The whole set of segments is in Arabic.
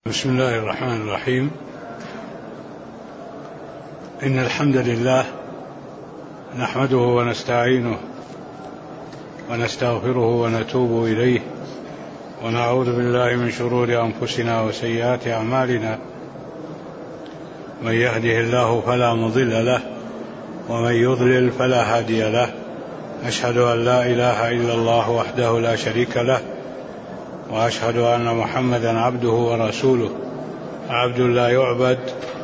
بسم الله الرحمن الرحيم. إن الحمد لله نحمده ونستعينه ونستغفره ونتوب إليه ونعوذ بالله من شرور أنفسنا وسيئات أعمالنا. من يهده الله فلا مضل له ومن يضلل فلا هادي له. أشهد أن لا إله إلا الله وحده لا شريك له وأشهد أن محمدا عبده ورسوله. عبد لا يعبد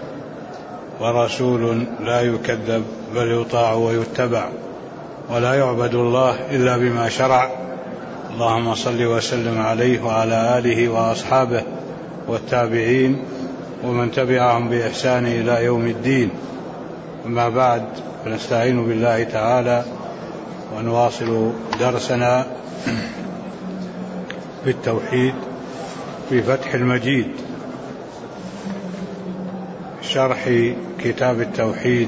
ورسول لا يكذب بل يطاع ويتبع، ولا يعبد الله إلا بما شرع. اللهم صل وسلم عليه وعلى آله وأصحابه والتابعين ومن تبعهم بإحسان إلى يوم الدين. أما بعد، فنستعين بالله تعالى ونواصل درسنا في التوحيد في فتح المجيد، شرح كتاب التوحيد.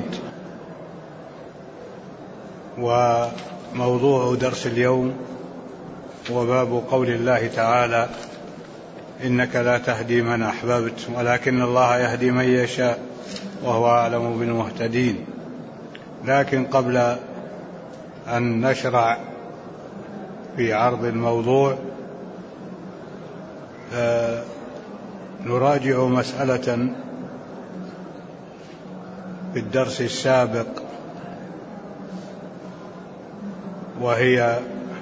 وموضوع درس اليوم وباب قول الله تعالى: إنك لا تهدي من أحببت ولكن الله يهدي من يشاء وهو أعلم بالمهتدين. لكن قبل أن نشرع في عرض الموضوع نراجع مسألة في الدرس السابق، وهي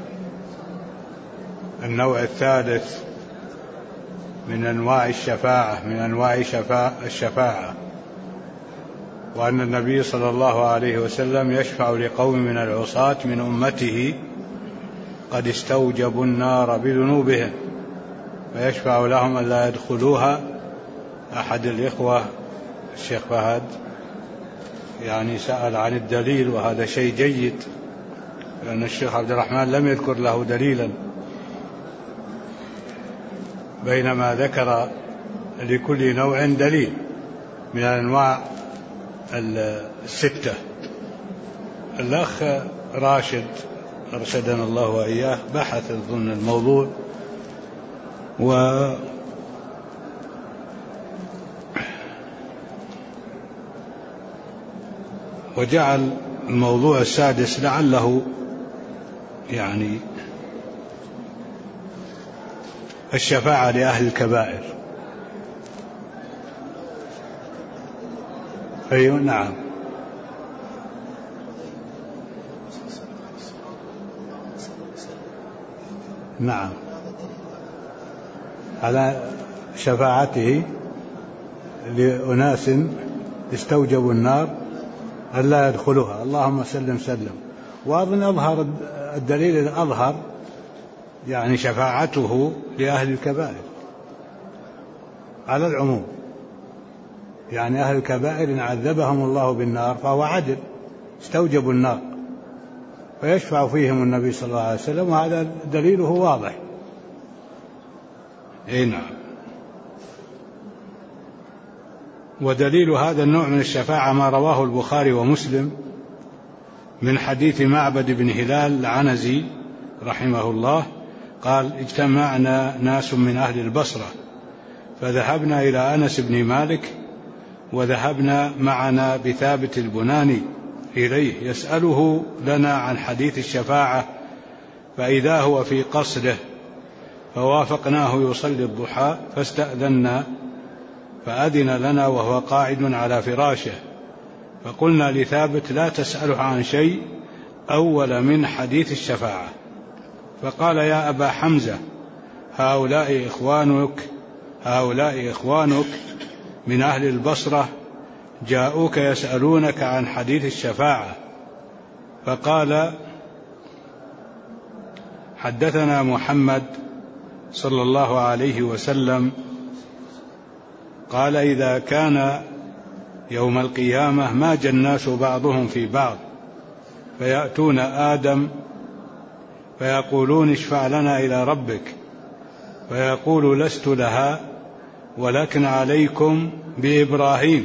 النوع الثالث من أنواع الشفاعة، من أنواع الشفاعة، وأن النبي صلى الله عليه وسلم يشفع لقوم من العصاة من أمته قد استوجبوا النار بذنوبهم فيشفع لهم أن لا يدخلوها. أحد الإخوة الشيخ فهد سأل عن الدليل، وهذا شيء جيد، لأن الشيخ عبد الرحمن لم يذكر له دليلا، بينما ذكر لكل نوع دليل من الأنواع الستة. الأخ راشد أرشدنا الله وإياه بحث ضمن الموضوع وجعل الموضوع السادس لعله الشفاعة لأهل الكبائر. أيوة نعم، نعم، على شفاعته لأناس استوجبوا النار ألا يدخلوها. اللهم سلم سلم. وأظن أظهر الدليل الأظهر شفاعته لأهل الكبائر على العموم، أهل الكبائر إن عذبهم الله بالنار فهو عدل، استوجبوا النار فيشفع فيهم النبي صلى الله عليه وسلم، وهذا دليله واضح. نعم. ودليل هذا النوع من الشفاعة ما رواه البخاري ومسلم من حديث معبد بن هلال العنزي رحمه الله قال: اجتمعنا ناس من أهل البصرة فذهبنا إلى أنس بن مالك، وذهبنا معنا بثابت البناني إليه يسأله لنا عن حديث الشفاعة، فإذا هو في قصره، فوافقناه يصلي الضحى فاستأذنا فأذن لنا وهو قاعد على فراشه، فقلنا لثابت: لا تسأله عن شيء أول من حديث الشفاعة. فقال: يا أبا حمزة، هؤلاء إخوانك من أهل البصرة جاءوك يسألونك عن حديث الشفاعة. فقال: حدثنا محمد صلى الله عليه وسلم قال: إذا كان يوم القيامة ماج الناس بعضهم في بعض، فيأتون آدم فيقولون: اشفع لنا إلى ربك، فيقول: لست لها ولكن عليكم بإبراهيم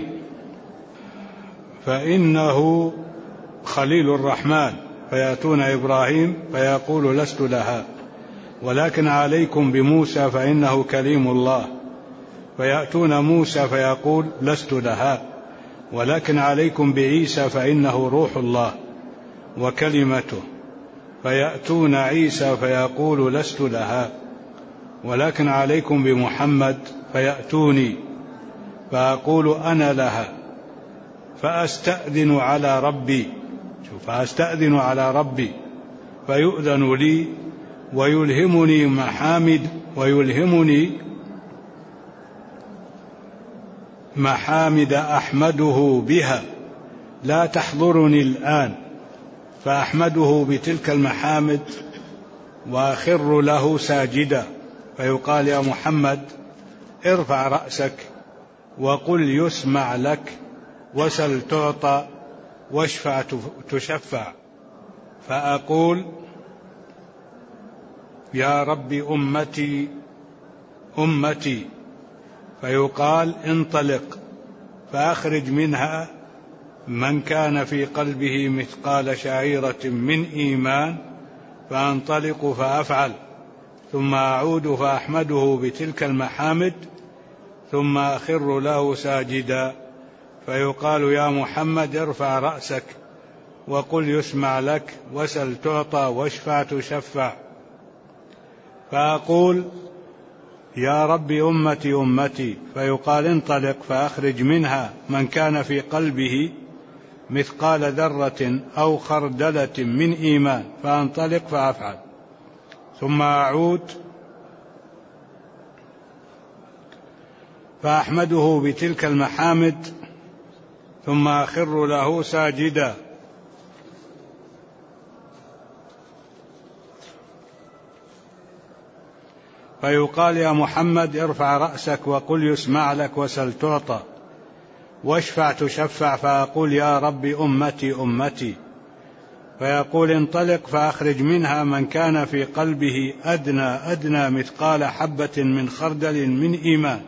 فإنه خليل الرحمن، فيأتون إبراهيم فيقول: لست لها ولكن عليكم بموسى فإنه كليم الله، فيأتون موسى فيقول لست لها، ولكن عليكم بعيسى فإنه روح الله وكلمته. فيأتون عيسى فيقول لست لها، ولكن عليكم بمحمد. فيأتوني فأقول أنا لها، فأستأذن على ربي فيؤذن لي ويلهمني محامد أحمده بها لا تحضرني الآن، فأحمده بتلك المحامد وأخر له ساجدا، فيقال يا محمد ارفع رأسك وقل يسمع لك وسل تعطى واشفع تشفع. فأقول يا رب أمتي، فيقال انطلق فأخرج منها من كان في قلبه مثقال شعيرة من إيمان، فأنطلق فأفعل، ثم أعود فأحمده بتلك المحامد، ثم أخر له ساجدا، فيقال يا محمد ارفع رأسك وقل يسمع لك وسل تعطى واشفع تشفع. فأقول يا رب أمتي، فيقال انطلق فأخرج منها من كان في قلبه مثقال ذرة أو خردلة من إيمان، فأنطلق فأفعل، ثم أعود فأحمده بتلك المحامد، ثم أخر له ساجدا. فيقال يا محمد ارفع رأسك وقل يسمع لك وسل تعطى واشفع تشفع. فأقول يا رب أمتي، فيقول انطلق فأخرج منها من كان في قلبه أدنى مثقال حبة من خردل من إيمان،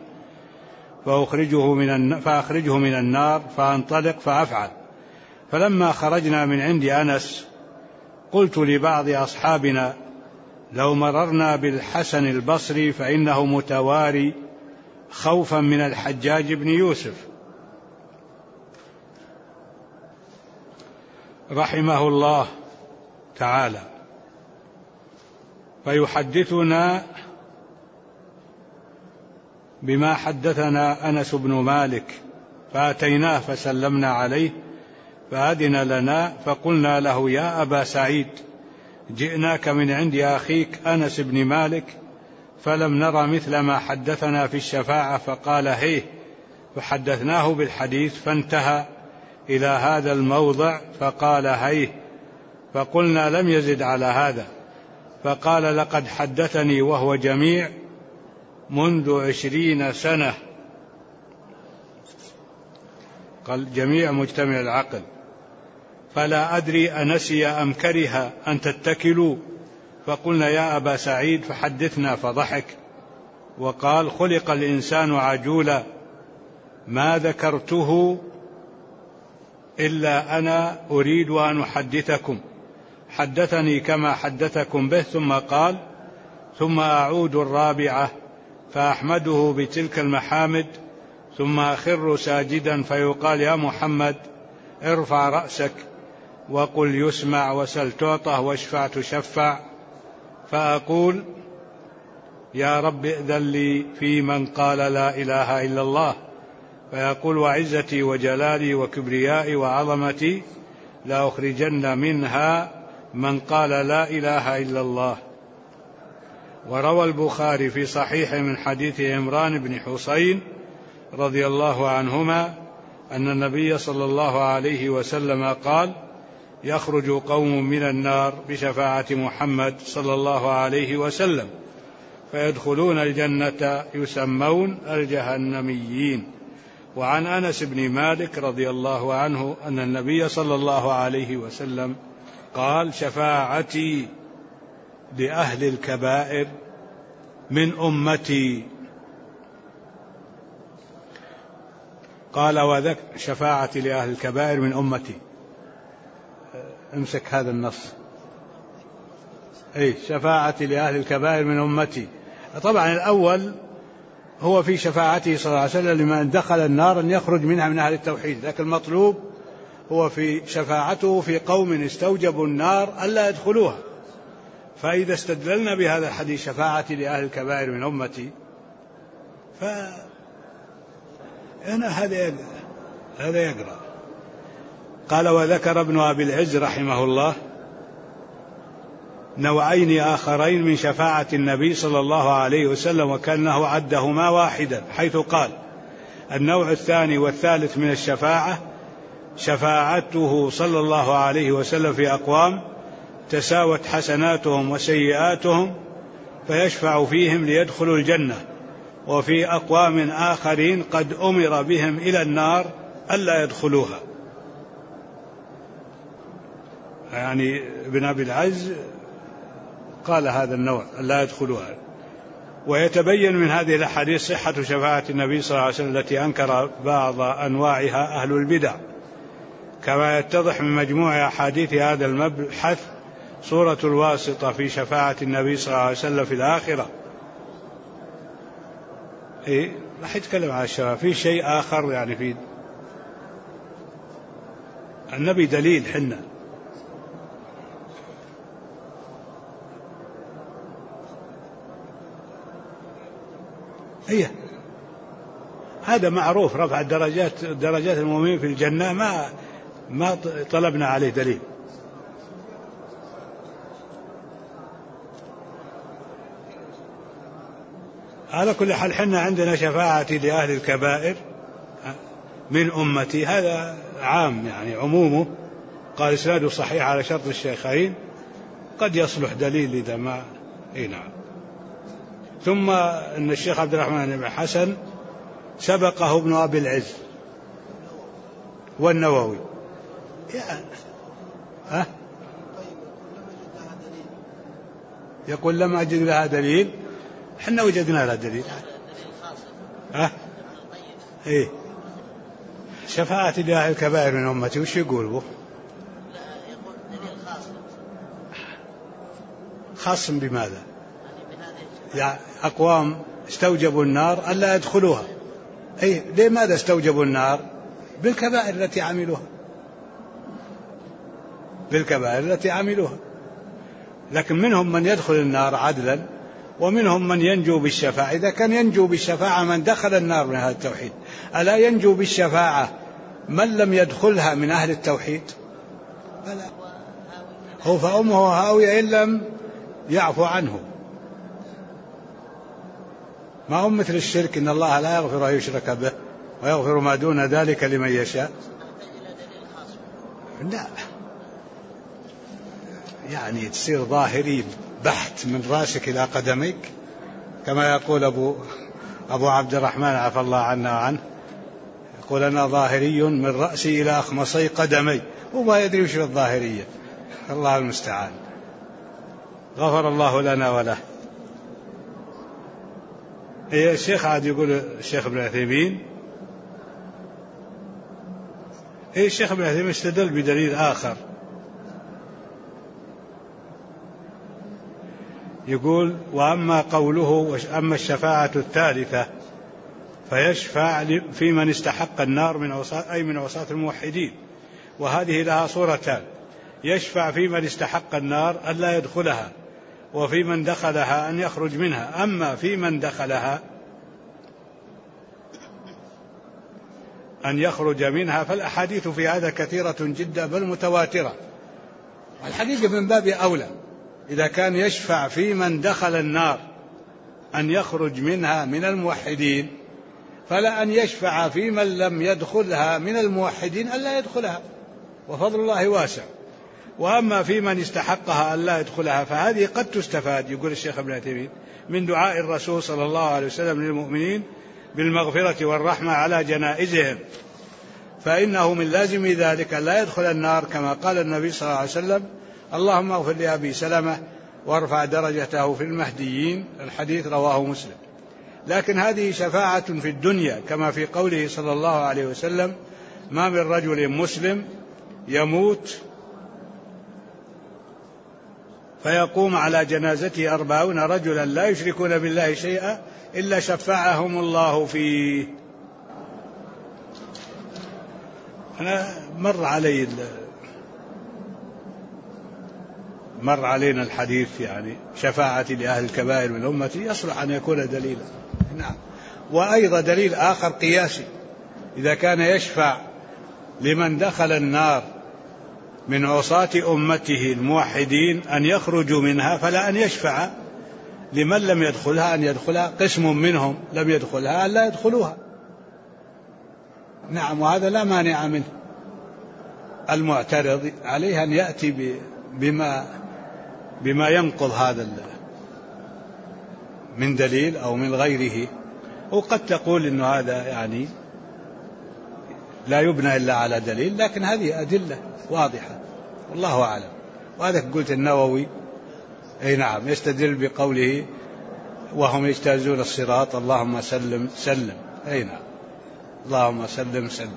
فأخرجه من النار، فأنطلق فأفعل. فلما خرجنا من عند أنس قلت لبعض أصحابنا لو مررنا بالحسن البصري فإنه متواري خوفا من الحجاج بن يوسف رحمه الله تعالى، فيحدثنا بما حدثنا أنس بن مالك. فأتيناه فسلمنا عليه فأذن لنا، فقلنا له يا أبا سعيد جئناك من عند أخيك أنس بن مالك فلم نرى مثل ما حدثنا في الشفاعة، فقال هيه، فحدثناه بالحديث فانتهى إلى هذا الموضع فقال هيه، فقلنا لم يزد على هذا، فقال لقد حدثني وهو جميع منذ 20 سنة، قال جميع مجتمع العقل، فلا أدري أنسي أم كره أن تتكلوا. فقلنا يا أبا سعيد فحدثنا، فضحك وقال خلق الإنسان عجولا، ما ذكرته إلا أنا أريد أن أحدثكم، حدثني كما حدثكم به، ثم قال ثم أعود الرابعة فأحمده بتلك المحامد، ثم أخر ساجدا، فيقال يا محمد ارفع رأسك وقل يسمع وسل تعطى واشفع تشفع. فأقول يا رب ائذن لي في من قال لا إله إلا الله، فيقول وعزتي وجلالي وكبريائي وعظمتي لأخرجن منها من قال لا إله إلا الله. وروى البخاري في صحيح من حديث عمران بن حسين رضي الله عنهما أن النبي صلى الله عليه وسلم قال يخرج قوم من النار بشفاعة محمد صلى الله عليه وسلم فيدخلون الجنة يسمون الجهنميين. وعن أنس بن مالك رضي الله عنه أن النبي صلى الله عليه وسلم قال شفاعتي لأهل الكبائر من أمتي، قال وذكر شفاعتي لأهل الكبائر من أمتي. امسك هذا النص، شفاعتي لأهل الكبائر من أمتي. طبعا الأول هو في شفاعته صلى الله عليه وسلم لمن دخل النار أن يخرج منها من أهل التوحيد، لكن المطلوب هو في شفاعته في قوم استوجبوا النار ألا يدخلوها. فإذا استدللنا بهذا الحديث شفاعتي لأهل الكبائر من أمتي، فأنا هذا يقرأ. قال: وذكر ابن أبي العز رحمه الله نوعين آخرين من شفاعة النبي صلى الله عليه وسلم، وكأنه عدهما واحدا، حيث قال: النوع الثاني والثالث من الشفاعة شفاعته صلى الله عليه وسلم في أقوام تساوت حسناتهم وسيئاتهم فيشفع فيهم ليدخلوا الجنة، وفي أقوام آخرين قد أمر بهم إلى النار ألا يدخلوها. يعني ابن أبي العز قال هذا النوع لا يدخلوها. ويتبين من هذه الأحاديث صحة شفاعة النبي صلى الله عليه وسلم التي أنكر بعض أنواعها أهل البدع، كما يتضح من مجموع أحاديث هذا المبحث صورة الواسطة في شفاعة النبي صلى الله عليه وسلم في الآخرة. راح يتكلم عن الشفاعة في شيء آخر، يعني في النبي دليل حنا. هذا معروف، رفع درجات المؤمنين في الجنة، ما طلبنا عليه دليل. على كل حال حنا عندنا شفاعتي لأهل الكبائر من أمتي، هذا عام يعني عمومه. قال إسناده صحيح على شرط الشيخين، قد يصلح دليل إذا ما نعم. ثم أن الشيخ عبد الرحمن بن حسن سبقه ابن أبي العز والنووي يقول لم أجد لها دليل، حنا وجدنا لها دليل. شفاعة لأهل الكبائر من أمتي وش يقول؟ خاص بماذا؟ يعني أقوام استوجبوا النار ألا يدخلوها. لماذا استوجبوا النار؟ بالكبائر التي عملوها. لكن منهم من يدخل النار عدلا، ومنهم من ينجو بالشفاعة. إذا كان ينجو بالشفاعة من دخل النار من أهل التوحيد، ألا ينجو بالشفاعة من لم يدخلها من أهل التوحيد؟ هو فأمه هاوية إن لم يعفو عنه. ما هو مثل الشرك، إن الله لا يغفر أن يشرك به ويغفر ما دون ذلك لمن يشاء. لا، يعني تصير ظاهري بحت من راسك إلى قدميك، كما يقول أبو عبد الرحمن عفى الله عنا وعنه، يقول أنا ظاهري من رأسي إلى أخمصي قدمي، وما يدري وش الظاهرية. الله المستعان، غفر الله لنا وله. الشيخ عاد يقول الشيخ ابن عثيمين، الشيخ ابن عثيمين استدل بدليل آخر، يقول: وأما قوله أما الشفاعة الثالثة فيشفع في من استحق النار من عصاة الموحدين، وهذه لها صورتان: يشفع في من استحق النار ألا يدخلها، وفي من دخلها أن يخرج منها. أما في من دخلها أن يخرج منها فالأحاديث في هذا كثيرة جدا بل متواترة. الحقيقة من باب أولى إذا كان يشفع في من دخل النار أن يخرج منها من الموحدين، فلا أن يشفع في من لم يدخلها من الموحدين ألا يدخلها، وفضل الله واسع. وأما في من استحقها ألا يدخلها فهذه قد تستفاد، يقول الشيخ ابن عثيمين، من دعاء الرسول صلى الله عليه وسلم للمؤمنين بالمغفرة والرحمة على جنائزهم، فإنه من لازم ذلك لا يدخل النار، كما قال النبي صلى الله عليه وسلم: اللهم اغفر لأبي سلمة وارفع درجته في المهديين. الحديث رواه مسلم. لكن هذه شفاعة في الدنيا، كما في قوله صلى الله عليه وسلم: ما من رجل مسلم يموت فيقوم على جنازته 40 رجلا لا يشركون بالله شيئا إلا شفعهم الله فيه. أنا مر علينا الحديث يعني شفاعتي لأهل الكبائر من أمتي يصلح أن يكون دليلا. نعم. وأيضا دليل آخر قياسي، إذا كان يشفع لمن دخل النار من عصاة أمته الموحدين أن يخرجوا منها، فلا أن يشفع لمن لم يدخلها أن يدخلها، قسم منهم لم يدخلها أن لا يدخلوها. نعم. وهذا لا مانع منه. المعترض عليه أن يأتي بما ينقض هذا من دليل أو من غيره. وقد تقول إنه هذا يعني لا يبنى إلا على دليل، لكن هذه أدلة واضحة والله أعلم. وهذا قلت النووي أي نعم يستدل بقوله وهم يجتازون الصراط اللهم سلم سلم. أي نعم اللهم سلم سلم.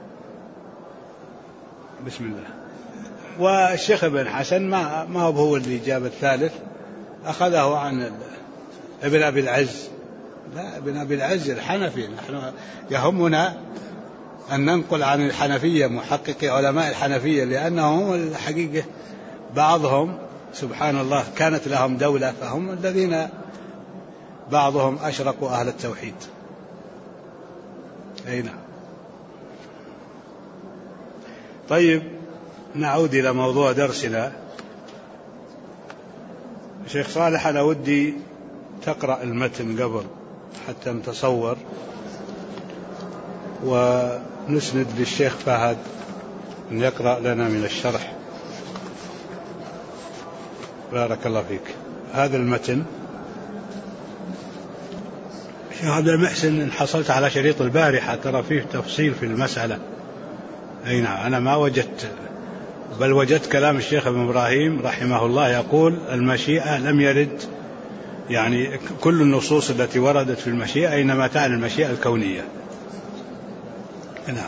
بسم الله. والشيخ ابن حسن ما هو اللي جاب الثالث، أخذه عن ابن أبي العز. لا، ابن أبي العز الحنفي. نحن يهمنا أن ننقل عن الحنفية، محققي علماء الحنفية، لأنهم الحقيقة بعضهم سبحان الله كانت لهم دولة، فهم الذين بعضهم أشركوا أهل التوحيد. أي نعم. طيب نعود إلى موضوع درسنا. شيخ صالح، أنا ودي تقرأ المتن قبل حتى نتصور، ونسند للشيخ فهد أن يقرأ لنا من الشرح. بارك الله فيك. هذا المتن شيخ عبد المحسن، إن حصلت على شريط البارحة ترى فيه تفصيل في المسألة. أي نعم. أنا ما وجدت، بل وجدت كلام الشيخ ابن إبراهيم رحمه الله يقول المشيئة لم يرد، يعني كل النصوص التي وردت في المشيئة إنما تعني المشيئة الكونية. نعم.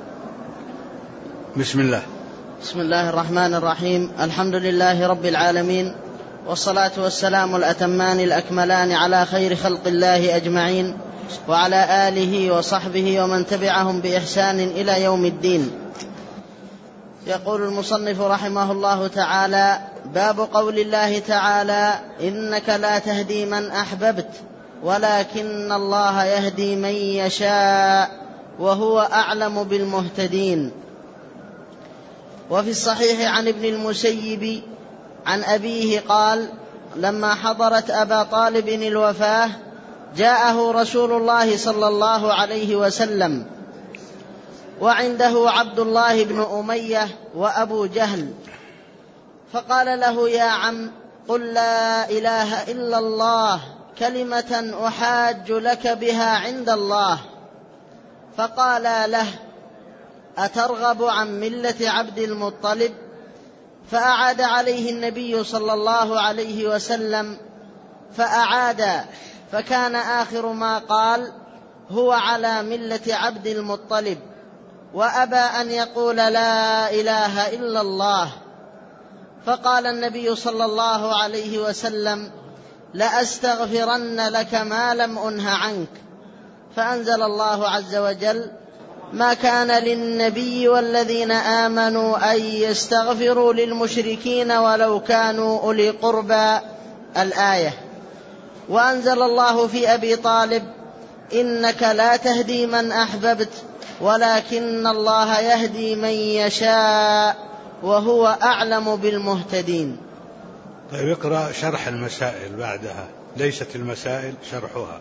بسم الله. بسم الله الرحمن الرحيم. الحمد لله رب العالمين، والصلاة والسلام الأتمان الأكملان على خير خلق الله أجمعين، وعلى آله وصحبه ومن تبعهم بإحسان إلى يوم الدين. يقول المصنف رحمه الله تعالى: باب قول الله تعالى: إنك لا تهدي من أحببت ولكن الله يهدي من يشاء وهو أعلم بالمهتدين. وفي الصحيح عن ابن المسيب عن أبيه قال: لما حضرت أبا طالب الوفاة جاءه رسول الله صلى الله عليه وسلم، وعنده عبد الله بن أمية وأبو جهل، فقال له: يا عم، قل لا إله إلا الله كلمة أحاج لك بها عند الله. فقال له: أترغب عن ملة عبد المطلب؟ فأعاد عليه النبي صلى الله عليه وسلم فأعاد، فكان آخر ما قال: هو على ملة عبد المطلب، وأبى أن يقول لا إله إلا الله. فقال النبي صلى الله عليه وسلم: لأستغفرن لك ما لم أنه عنك. فأنزل الله عز وجل: ما كان للنبي والذين آمنوا أن يستغفروا للمشركين ولو كانوا أولي قربى، الآية. وأنزل الله في أبي طالب: إنك لا تهدي من أحببت ولكن الله يهدي من يشاء وهو أعلم بالمهتدين. طيب اقرأ شرح المسائل بعدها، ليست المسائل شرحها.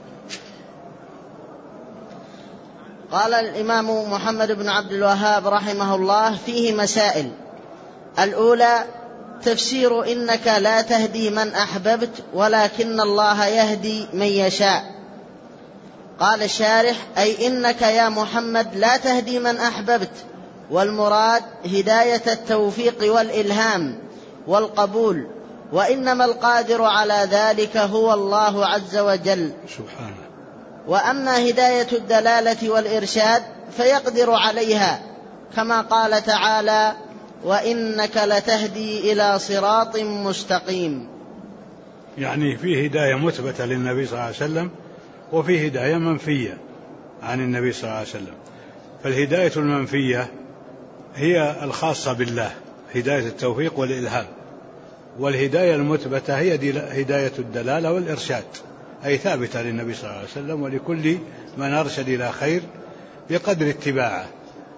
قال الإمام محمد بن عبد الوهاب رحمه الله: فيه مسائل. الأولى: تفسير إنك لا تهدي من أحببت ولكن الله يهدي من يشاء. قال الشارح: أي إنك يا محمد لا تهدي من أحببت، والمراد هداية التوفيق والإلهام والقبول، وإنما القادر على ذلك هو الله عز وجل سبحانه. وأما هداية الدلالة والإرشاد فيقدر عليها، كما قال تعالى: وإنك لتهدي إلى صراط مستقيم. يعني فيه هداية مثبتة للنبي صلى الله عليه وسلم، وفيه هداية منفية عن النبي صلى الله عليه وسلم. فالهداية المنفية هي الخاصة بالله، هداية التوفيق والإلهام، والهداية المثبتة هي هداية الدلالة والإرشاد، أي ثابتة للنبي صلى الله عليه وسلم ولكل من أرشد إلى خير بقدر اتباعه.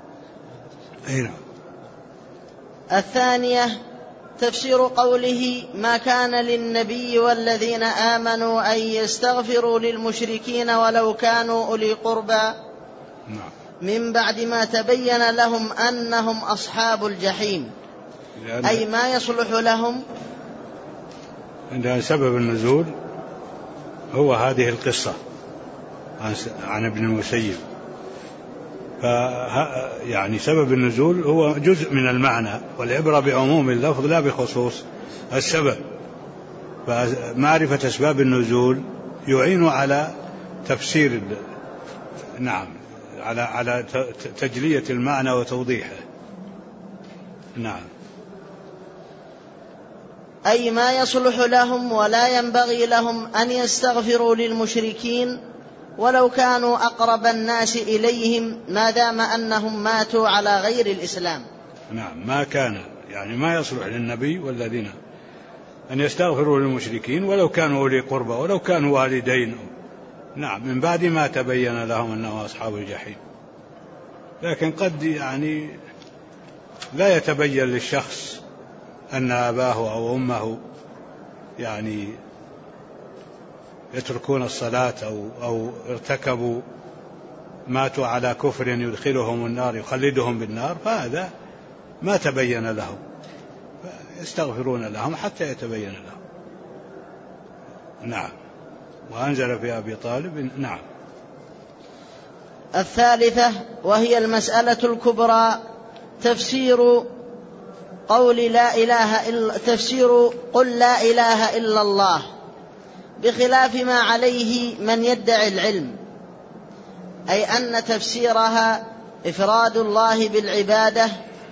الثانية تفسير قوله ما كان للنبي والذين آمنوا أن يستغفروا للمشركين ولو كانوا أولي قربى من بعد ما تبين لهم أنهم أصحاب الجحيم، أي ما يصلح لهم. عند سبب النزول هو هذه القصة عن ابن المسيب، يعني سبب النزول هو جزء من المعنى، والعبرة بعموم اللفظ لا بخصوص السبب. فمعرفة أسباب النزول يعين على تفسير على تجلية المعنى وتوضيحه. أي ما يصلح لهم ولا ينبغي لهم أن يستغفروا للمشركين ولو كانوا أقرب الناس إليهم ما دام أنهم ماتوا على غير الإسلام. ما كان يعني ما يصلح للنبي والذين أن يستغفروا للمشركين ولو كانوا أولي قربى ولو كانوا والدين، من بعد ما تبين لهم أنهم أصحاب الجحيم. لكن قد يعني لا يتبين للشخص أن أباه أو أمه يعني يتركون الصلاة أو ارتكبوا ماتوا على كفر يدخلهم النار يخلدهم بالنار، فهذا ما تبين لهم، يستغفرون لهم حتى يتبين لهم. وأنزل في أبي طالب. الثالثة وهي المسألة الكبرى تفسير قل لا إله إلا الله، بخلاف ما عليه من يدعي العلم، أي أن تفسيرها إفراد الله بالعبادة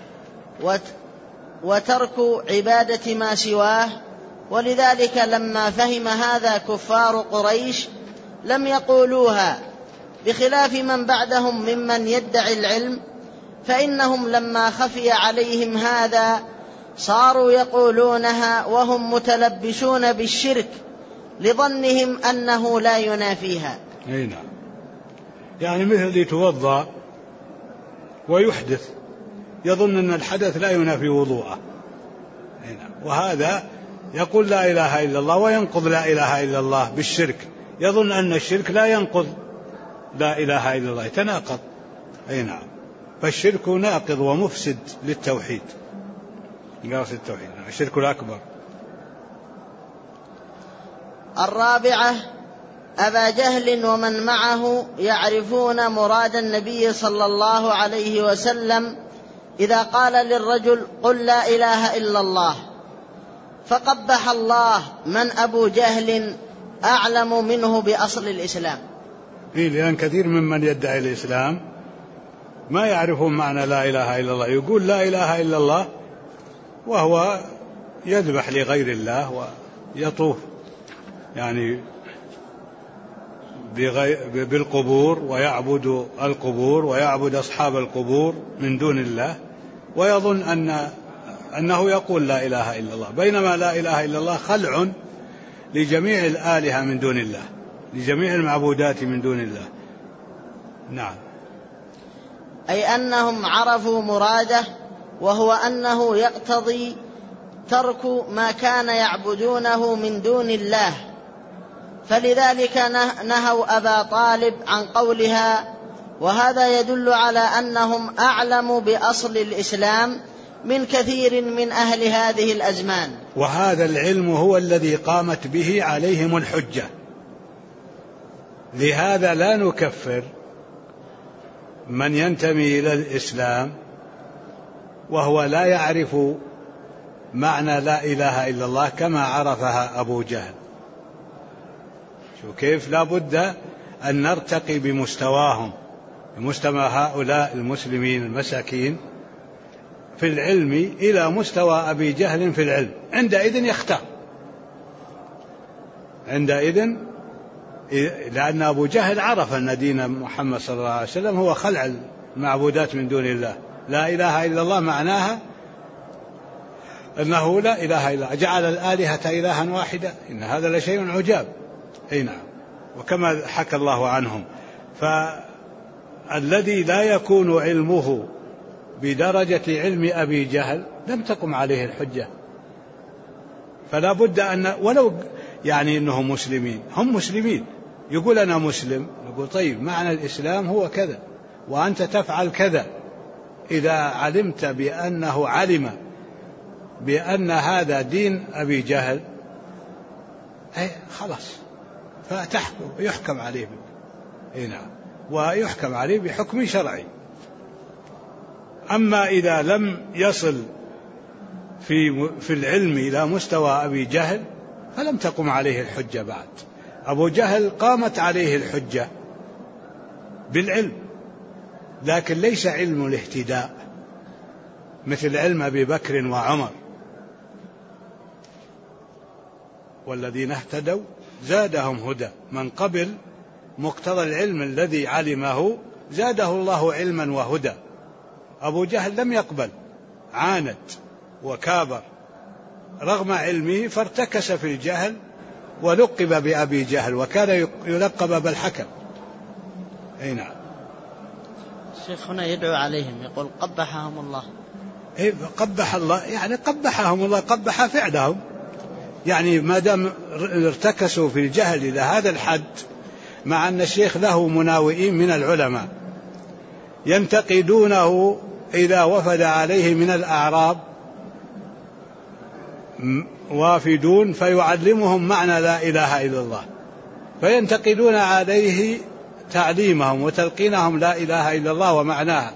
وترك عبادة ما سواه. ولذلك لما فهم هذا كفار قريش لم يقولوها، بخلاف من بعدهم ممن يدعي العلم، فإنهم لما خفي عليهم هذا صاروا يقولونها وهم متلبسون بالشرك لظنهم أنه لا ينافيها. يعني مثل يتوضأ ويحدث يظن أن الحدث لا ينافي وضوءه، وهذا يقول لا إله إلا الله وينقض لا إله إلا الله بالشرك، يظن أن الشرك لا ينقض لا إله إلا الله، يتناقض. فالشرك ناقض ومفسد للتوحيد، الشرك الأكبر. الرابعة أبا جهل ومن معه يعرفون مراد النبي صلى الله عليه وسلم إذا قال للرجل قل لا إله إلا الله، فقبح الله من أبو جهل أعلم منه بأصل الإسلام. لأن كثير ممن يدعي الإسلام ما يعرفون معنى لا إله إلا الله، يقول لا إله إلا الله وهو يذبح لغير الله ويطوف يعني بالقبور ويعبد القبور ويعبد أصحاب القبور من دون الله، ويظن أنه يقول لا إله إلا الله، بينما لا إله إلا الله خلع لجميع الآلهة من دون الله، لجميع المعبودات من دون الله. أي أنهم عرفوا مراده، وهو أنه يقتضي ترك ما كان يعبدونه من دون الله، فلذلك نهوا أبا طالب عن قولها، وهذا يدل على أنهم أعلم بأصل الإسلام من كثير من أهل هذه الأزمان، وهذا العلم هو الذي قامت به عليهم الحجة. لهذا لا نكفر من ينتمي إلى الإسلام وهو لا يعرف معنى لا إله إلا الله كما عرفها أبو جهل. كيف؟ لا بد أن نرتقي بمستواهم، بمستوى هؤلاء المسلمين المساكين، في العلم إلى مستوى أبي جهل في العلم عندئذ يختار، عندئذ، لأن أبو جهل عرف أن دين محمد صلى الله عليه وسلم هو خلع المعبودات من دون الله، لا إله إلا الله معناها أنه لا إله إلا الله، جعل الآلهة إلها واحدا، إن هذا لشيء عجاب. أي نعم، وكما حكى الله عنهم. فالذي لا يكون علمه بدرجة علم أبي جهل لم تقم عليه الحجة، فلا بد أن ولو يعني أنهم مسلمين، هم مسلمين، يقول أنا مسلم، يقول طيب معنى الإسلام هو كذا وأنت تفعل كذا، إذا علمت بأنه علم بأن هذا دين أبي جهل خلاص فتحكم يحكم عليه نعم، ويحكم عليه بحكم شرعي. أما إذا لم يصل في العلم إلى مستوى أبي جهل فلم تقم عليه الحجة بعد. أبو جهل قامت عليه الحجة بالعلم، لكن ليس علم الاهتداء مثل علم أبي بكر وعمر، والذين اهتدوا زادهم هدى، من قبل مقتضى العلم الذي علمه زاده الله علما وهدى. أبو جهل لم يقبل، عاند وكابر رغم علمه، فارتكس في الجهل ولقب بأبي جهل، وكان يلقب بالحكم. أي نعم. الشيخ هنا يدعو عليهم، يقول قبحهم الله. قبح الله، يعني قبحهم الله، قبح فعلهم، يعني ما دام ارتكسوا في الجهل إلى هذا الحد، مع أن الشيخ له مناوئين من العلماء ينتقدونه إذا وفد عليه من الأعراب وافدون فيعلمهم معنى لا إله إلا الله، فينتقدون عليه تعليمهم وتلقينهم لا إله إلا الله ومعناها.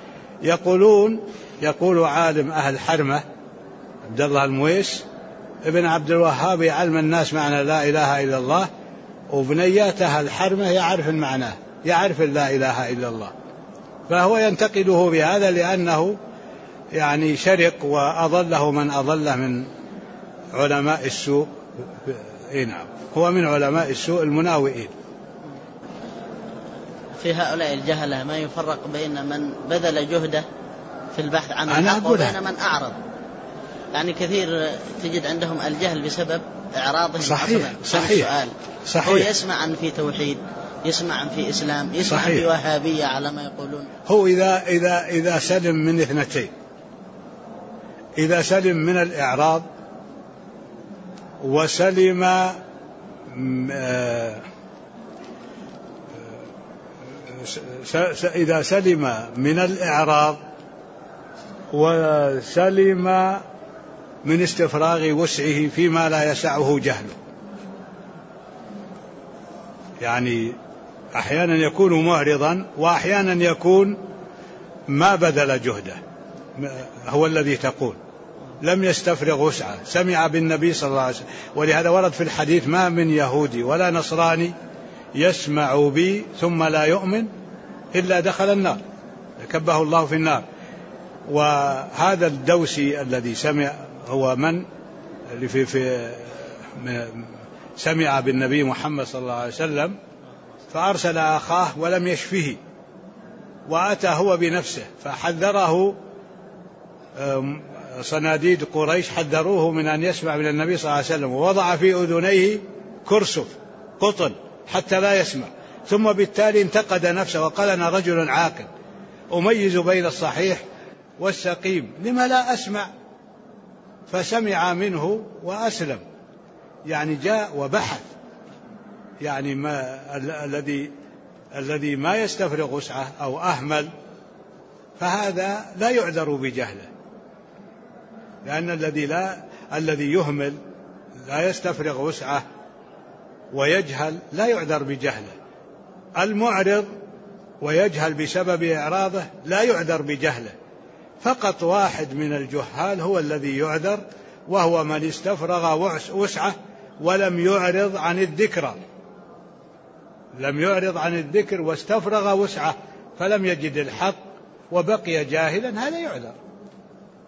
يقول عالم أهل حرمة عبد الله المويس ابن عبد الوهاب يعلم الناس معنى لا إله إلا الله، وبنيات أهل حرمة يعرف المعنى، يعرف لا إله إلا الله، فهو ينتقده بهذا لأنه يعني شرق وأضله من أضله من علماء السوء. نعم، هو من علماء السوء المناوئين. في هؤلاء الجهلة ما يفرق بين من بذل جهده في البحث عن الحق وبين من أعرض، يعني كثير تجد عندهم الجهل بسبب إعراضهم. صحيح. السؤال هو يسمع عن في توحيد، يسمع عن في إسلام، يسمع عن في وهابية على ما يقولون. هو إذا سلم من اثنتين، إذا سلم من الإعراض وسلم إذا سلم من الإعراض وسلم من استفراغ وسعه فيما لا يسعه جهله، يعني أحيانا يكون معرضا وأحيانا يكون ما بذل جهده، هو الذي تقول لم يستفرغ وسعه، سمع بالنبي صلى الله عليه وسلم. ولهذا ورد في الحديث ما من يهودي ولا نصراني يسمع بي ثم لا يؤمن إلا دخل النار، كبه الله في النار. وهذا الدوسي الذي سمع هو من سمع بالنبي محمد صلى الله عليه وسلم فأرسل أخاه ولم يشفه، وأتى هو بنفسه فحذره صناديد قريش، حذروه من أن يسمع من النبي صلى الله عليه وسلم، ووضع في أذنيه كرسف قطن حتى لا يسمع، ثم بالتالي انتقد نفسه وقال أنا رجل عاقل أميز بين الصحيح والسقيم لما لا أسمع، فسمع منه وأسلم. يعني جاء وبحث، يعني ما الذي ما يستفرغ وسعه أو أهمل فهذا لا يعذر بجهله، لأن الذي يهمل لا يستفرغ وسعه ويجهل لا يعذر بجهله. المعرض ويجهل بسبب إعراضه لا يعذر بجهله، فقط واحد من الجهال هو الذي يعذر، وهو من استفرغ وسعه ولم يعرض عن الذكر، لم يعرض عن الذكر واستفرغ وسعه فلم يجد الحق وبقي جاهلا، هذا يعذر.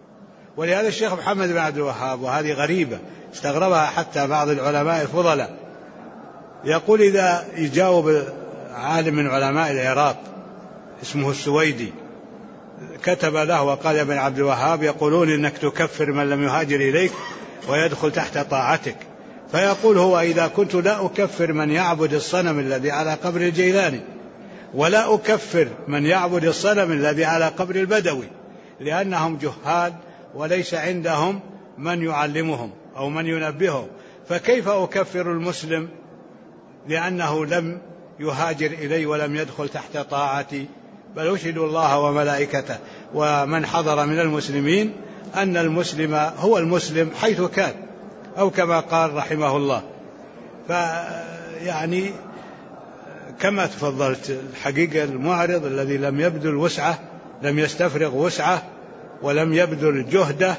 ولهذا الشيخ محمد بن عبد الوهاب، وهذه غريبة استغربها حتى بعض العلماء الفضلاء، يقول إذا يجاوب عالم من علماء العراق اسمه السويدي كتب له وقال: يا ابن عبد الوهاب يقولون إنك تكفر من لم يهاجر إليك ويدخل تحت طاعتك، فيقول هو: إذا كنت لا أكفر من يعبد الصنم الذي على قبر الجيلاني، ولا أكفر من يعبد الصنم الذي على قبر البدوي، لأنهم جهال وليس عندهم من يعلمهم أو من ينبههم، فكيف أكفر المسلم لأنه لم يهاجر إلي ولم يدخل تحت طاعتي؟ بل أشهد الله وملائكته ومن حضر من المسلمين أن المسلم هو المسلم حيث كان، أو كما قال رحمه الله. فيعني كما تفضلت، الحقيقة المعرض الذي لم يبذل وسعه، لم يستفرغ وسعه ولم يبذل جهده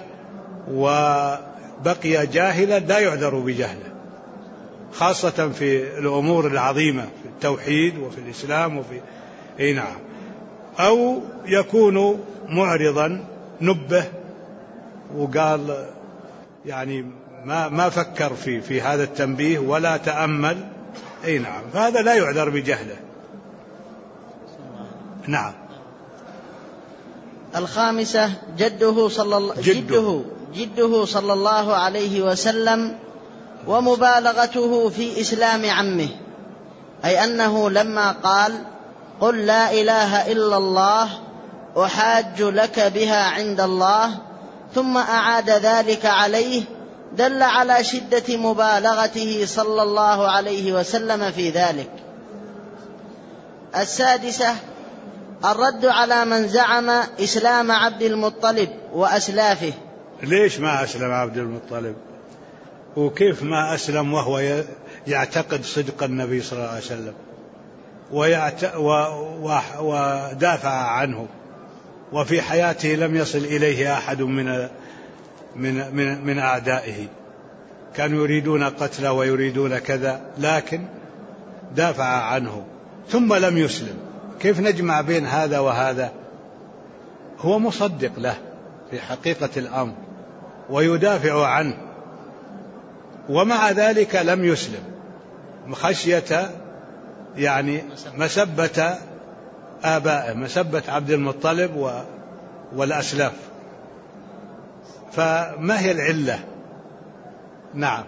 وبقي جاهلا لا يعذر بجهله، خاصة في الأمور العظيمة في التوحيد وفي الإسلام وفي نعم. أو يكون معرضا نبه وقال يعني ما فكر في هذا التنبيه ولا تأمل، نعم، فهذا لا يعذر بجهله. نعم. الخامسة جده صلى الله عليه وسلم ومبالغته في إسلام عمه، أي أنه لما قال: قل لا إله إلا الله أحاج لك بها عند الله، ثم أعاد ذلك عليه، دل على شدة مبالغته صلى الله عليه وسلم في ذلك. السادسة الرد على من زعم إسلام عبد المطلب وأسلافه. ليش ما أسلم عبد المطلب؟ وكيف ما أسلم وهو يعتقد صدق النبي صلى الله عليه وسلم ودافع عنه، وفي حياته لم يصل إليه أحد من أعدائه، كانوا يريدون قتله ويريدون كذا، لكن دافع عنه ثم لم يسلم. كيف نجمع بين هذا وهذا؟ هو مصدق له في حقيقة الأمر ويدافع عنه، ومع ذلك لم يسلم خشية يعني مسبة آبائه، مسبة عبد المطلب والأسلاف. فما هي العلة؟ نعم،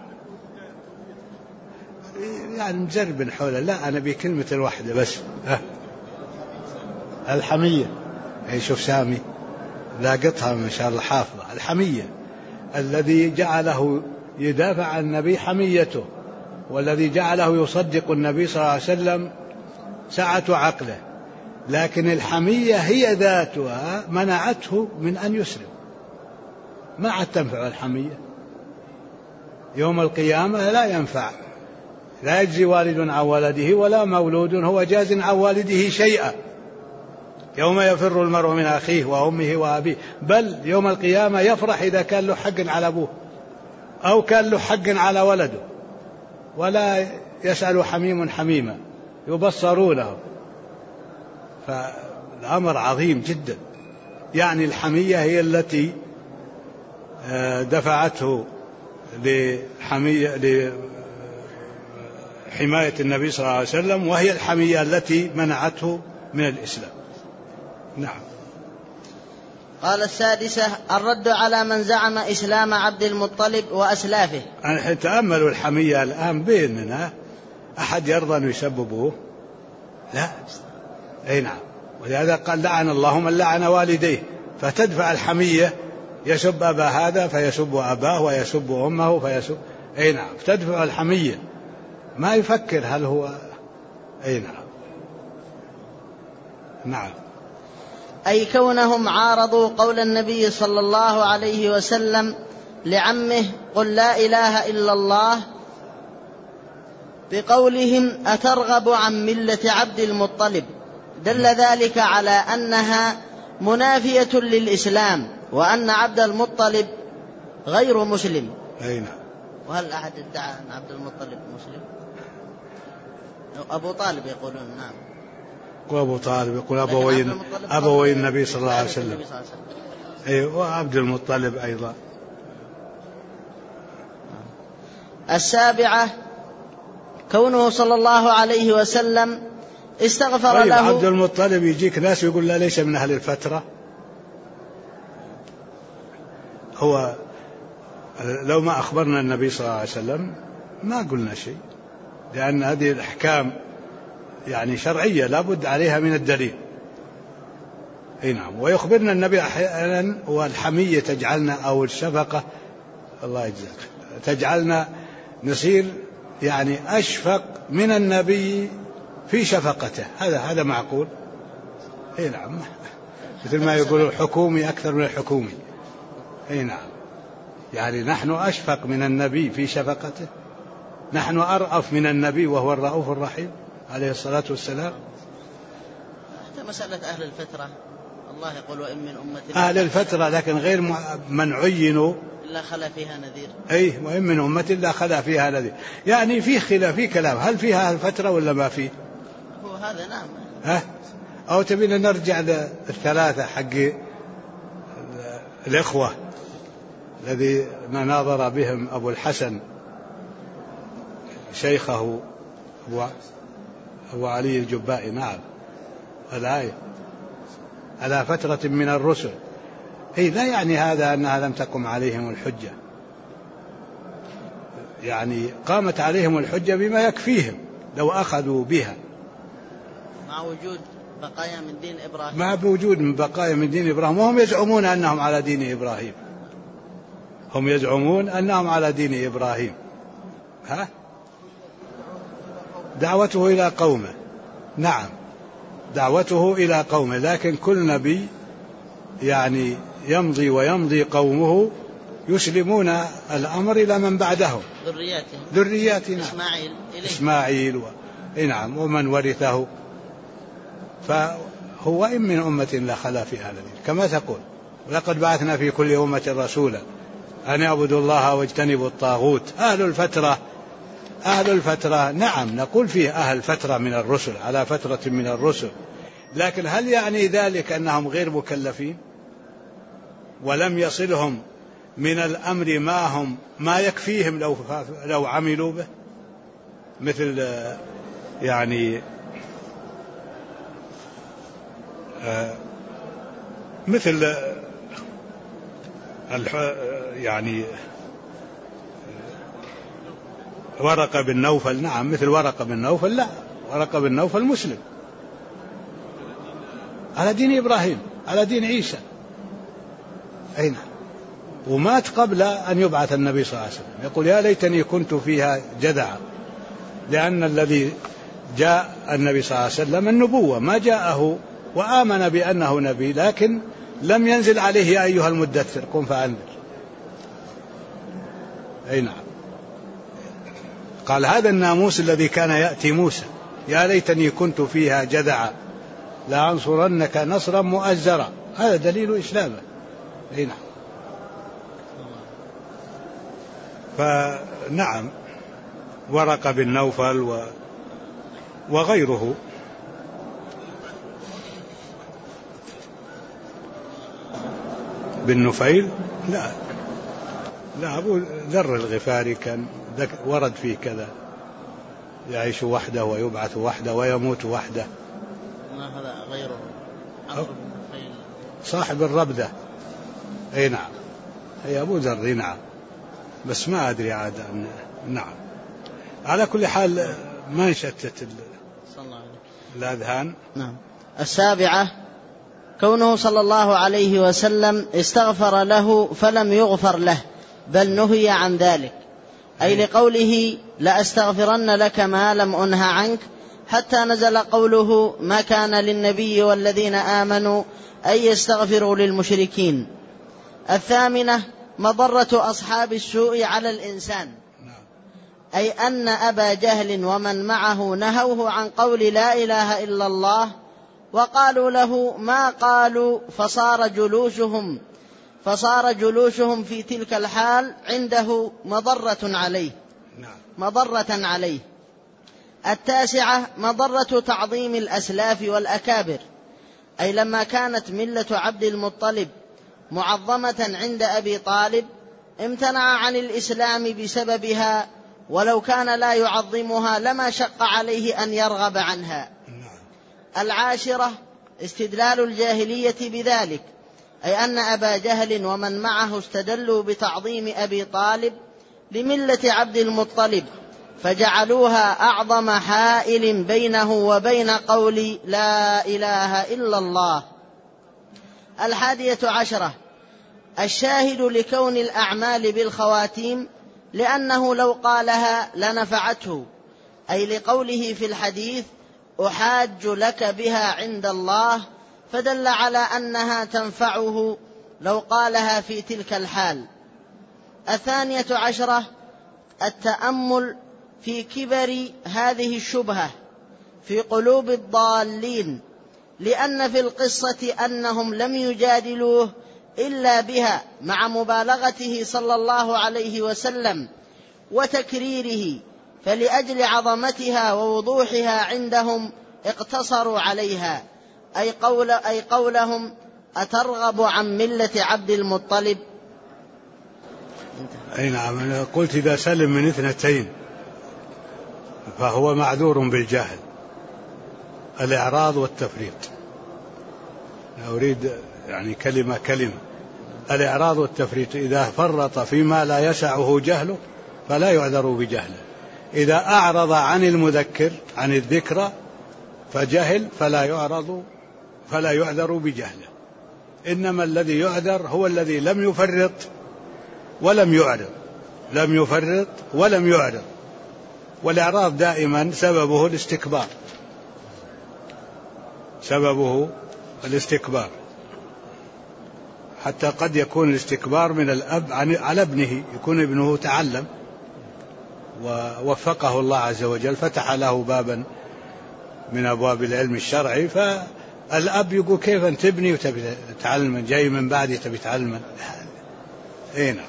يعني نجرب حوله. لا، أنا بكلمة الواحدة بس. الحمية. أي شوف سامي لاقطها ما شاء الله حافظة. الحمية، الذي جعله يدافع عن النبي حميته، والذي جعله يصدق النبي صلى الله عليه وسلم سعة عقله، لكن الحمية هي ذاتها منعته من أن يسلم. ما عاد تنفع الحمية يوم القيامة، لا ينفع، لا يجزي والد عن ولده ولا مولود هو جاز عن والده شيئا، يوم يفر المرء من أخيه وأمه وأبيه، بل يوم القيامة يفرح إذا كان له حق على أبوه أو كان له حق على ولده، ولا يسأل حميم حميما، يبصرونه. فالأمر عظيم جدا. يعني الحمية هي التي دفعته لحماية النبي صلى الله عليه وسلم، وهي الحمية التي منعته من الإسلام. نعم. قال السادسة الرد على من زعم إسلام عبد المطلب وأسلافه. يعني تأملوا الحمية الآن بيننا، أحد يرضى أن يسببوه؟ لا. أي نعم. ولهذا قال: لعن الله من لعن والديه. فتدفع الحمية، يسب أبا هذا فيسب أباه، ويسب أمه فيسب. أي نعم، تدفع الحمية، ما يفكر هل هو. أي نعم. نعم. أي كونهم عارضوا قول النبي صلى الله عليه وسلم لعمه: قل لا إله إلا الله، بقولهم: أترغب عن ملة عبد المطلب، دل ذلك على أنها منافية للإسلام، وأن عبد المطلب غير مسلم. أي نعم. وهل أحد ادعى أن عبد المطلب مسلم؟ أبو طالب يقولون نعم، وأبو طالب يقول أبوي النبي صلى الله عليه وسلم. وعبد المطلب أيضا. السابعة كونه صلى الله عليه وسلم استغفر له. عبد المطلب يجيك ناس يقول لا ليس من أهل الفترة. هو لو ما أخبرنا النبي صلى الله عليه وسلم ما قلنا شيء، لأن هذه الأحكام يعني شرعية لا بد عليها من الدليل. نعم. ويخبرنا النبي أحيانا والحمية تجعلنا أو الشفقة الله يجزاك تجعلنا نصير يعني أشفق من النبي في شفقته. هذا معقول. نعم. مثل ما يقول الحكومي أكثر من الحكومي. نعم. يعني نحن أشفق من النبي في شفقته، نحن أرأف من النبي وهو الرؤوف الرحيم عليه الصلاة والسلام. حتى مسألة أهل الفترة الله يقول وإن من أمة أهل الفترة، لكن غير من عينوا إلا خلا فيها نذير. وإن من أمة إلا خلا فيها نذير. يعني في خلاف في كلام هل فيها أهل الفترة ولا ما فيه. هو هذا نعم. أو تبينا نرجع للثلاثة حق الإخوة الذي ناظر بهم أبو الحسن شيخه أبو علي الجبائي. نعم. الآية على فترة من الرسل لا يعني هذا أنها لم تقم عليهم الحجة، يعني قامت عليهم الحجة بما يكفيهم لو أخذوا بها مع وجود بقايا من دين إبراهيم. مع وجود بقايا من دين إبراهيم. وهم يزعمون أنهم على دين إبراهيم. هم يزعمون أنهم على دين إبراهيم. دعوته إلى قومه. نعم دعوته إلى قومه، لكن كل نبي يعني يمضي ويمضي قومه يسلمون الأمر إلى من بعدهم ذرياتنا إسماعيل نعم ومن ورثه. فهو إن من أمة لا خلا فيها نذير كما تقول ولقد بعثنا في كل أمة رسولا أن يعبدوا الله واجتنبوا الطاغوت. أهل الفترة نعم نقول فيه أهل فترة من الرسل على فترة من الرسل، لكن هل يعني ذلك أنهم غير مكلفين ولم يصلهم من الأمر ما يكفيهم لو عملوا به؟ مثل يعني مثل يعني ورقة بن نوفل. نعم مثل ورقة بن نوفل. لا ورقة بن نوفل مسلم على دين إبراهيم على دين عيسى نعم، ومات قبل أن يبعث النبي صلى الله عليه وسلم. يقول يا ليتني كنت فيها جدعا، لأن الذي جاء النبي صلى الله عليه وسلم النبوة ما جاءه وآمن بأنه نبي، لكن لم ينزل عليه يا أيها المدثر قم فأنذر. نعم. قال هذا الناموس الذي كان يأتي موسى يا ليتني كنت فيها جدعا لأنصرنك نصرا مؤزرا. هذا دليل إسلامه. نعم. فنعم ورقة بن نوفل وغيره. بن نفيل لا أبو ذر الغفاري كان ورد فيه كذا يعيش وحده ويبعث وحده ويموت وحده. ما هذا غيره صاحب الربدة. نعم هي أبو ذر. نعم بس ما أدري عاد. نعم على كل حال ما نشتت الأذهان. نعم. السابعة كونه صلى الله عليه وسلم استغفر له فلم يغفر له بل نهي عن ذلك، أي لقوله لأستغفرن لك ما لم أنه عنك، حتى نزل قوله ما كان للنبي والذين آمنوا أن يستغفروا للمشركين. الثامنة مضرة أصحاب السوء على الإنسان، أي أن أبا جهل ومن معه نهوه عن قول لا إله إلا الله وقالوا له ما قالوا فصار جلوسهم في تلك الحال عنده مضرة عليه. التاسعة مضرة تعظيم الأسلاف والأكابر، أي لما كانت ملة عبد المطلب معظمة عند أبي طالب امتنع عن الإسلام بسببها، ولو كان لا يعظمها لما شق عليه أن يرغب عنها. 10 استدلال الجاهلية بذلك، أي أن أبا جهل ومن معه استدلوا بتعظيم أبي طالب لملة عبد المطلب، فجعلوها أعظم حائل بينه وبين قول لا إله إلا الله. 11 الشاهد لكون الأعمال بالخواتيم، لأنه لو قالها لنفعته، أي لقوله في الحديث أحاج لك بها عند الله، فدل على أنها تنفعه لو قالها في تلك الحال. 12 التأمل في كبر هذه الشبهة في قلوب الضالين، لأن في القصة أنهم لم يجادلوه إلا بها، مع مبالغته صلى الله عليه وسلم وتكريره، فلأجل عظمتها ووضوحها عندهم اقتصروا عليها، أي قولهم أترغب عن ملة عبد المطلب. أي نعم. أنا قلت إذا سلم من 2 فهو معذور بالجهل، الإعراض والتفريط. أريد يعني كلمة الإعراض والتفريط، إذا فرط فيما لا يسعه جهله فلا يعذر بجهله، إذا أعرض عن المذكر عن الذكرى فجهل فلا يعذر بجهله. إنما الذي يعذر هو الذي لم يفرط ولم يعرض، والإعراض دائما سببه الاستكبار، حتى قد يكون الاستكبار من الأب على ابنه، يكون ابنه تعلم ووفقه الله عز وجل، فتح له بابا من أبواب العلم الشرعي، فالأب يقول كيف أنت تبني وتبي تعلم، جاي من بعدي تبي تعلم. نعم.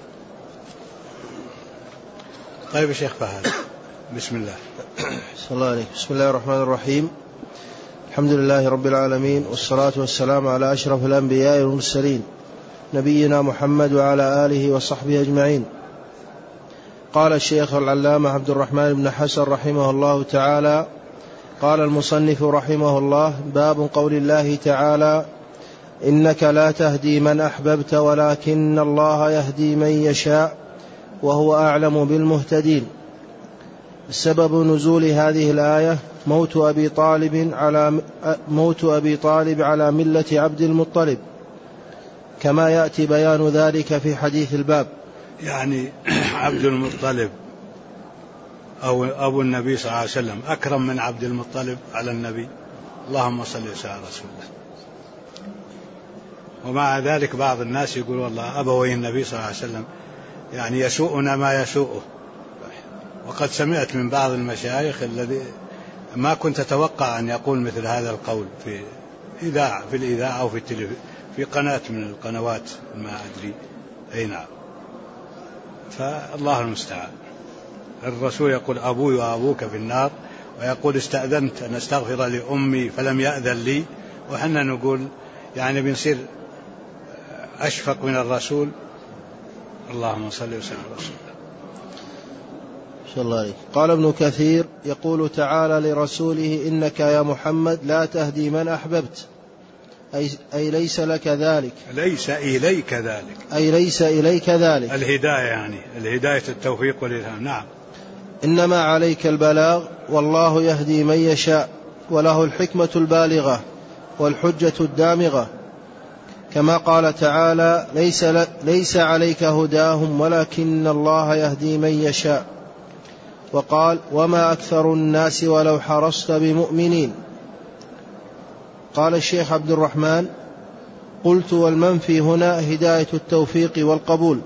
طيب يا شيخ فهد، بسم الله. بسم الله عليك. بسم الله الرحمن الرحيم. الحمد لله رب العالمين، والصلاة والسلام على أشرف الأنبياء والمرسلين، نبينا محمد وعلى آله وصحبه أجمعين. قال الشيخ العلامة عبد الرحمن بن حسن رحمه الله تعالى: قال المصنف رحمه الله: باب قول الله تعالى: إنك لا تهدي من أحببت ولكن الله يهدي من يشاء وهو أعلم بالمهتدين. سبب نزول هذه الآية موت أبي طالب على ملة عبد المطلب، كما يأتي بيان ذلك في حديث الباب. يعني عبد المطلب أو أبو النبي صلى الله عليه وسلم أكرم من عبد المطلب على النبي، اللهم صل وسلم على رسول الله. ومع ذلك بعض الناس يقول والله أبوي النبي صلى الله عليه وسلم يعني يسوءنا ما يسوءه. وقد سمعت من بعض المشايخ الذي ما كنت أتوقع أن يقول مثل هذا القول في الإذاعة أو في قناة من القنوات، ما أدري. أي نعم. فالله المستعان. الرسول يقول أبوي وأبوك في النار، ويقول استأذنت أن أستغفر لأمي فلم يأذن لي، وحنا نقول يعني بنصير أشفق من الرسول. اللهم صل وسلم على رسول الله. قال ابن كثير: يقول تعالى لرسوله: إنك يا محمد لا تهدي من أحببت، أي ليس لك ذلك، ليس إليك ذلك، أي ليس إليك ذلك، الهداية، يعني الهداية التوفيق والإلهام. نعم. إنما عليك البلاغ، والله يهدي من يشاء، وله الحكمة البالغة والحجة الدامغة، كما قال تعالى: ليس عليك هداهم ولكن الله يهدي من يشاء. وقال: وما أكثر الناس ولو حرصت بمؤمنين. قال الشيخ عبد الرحمن: قلت: والمنفي هنا هداية التوفيق والقبول،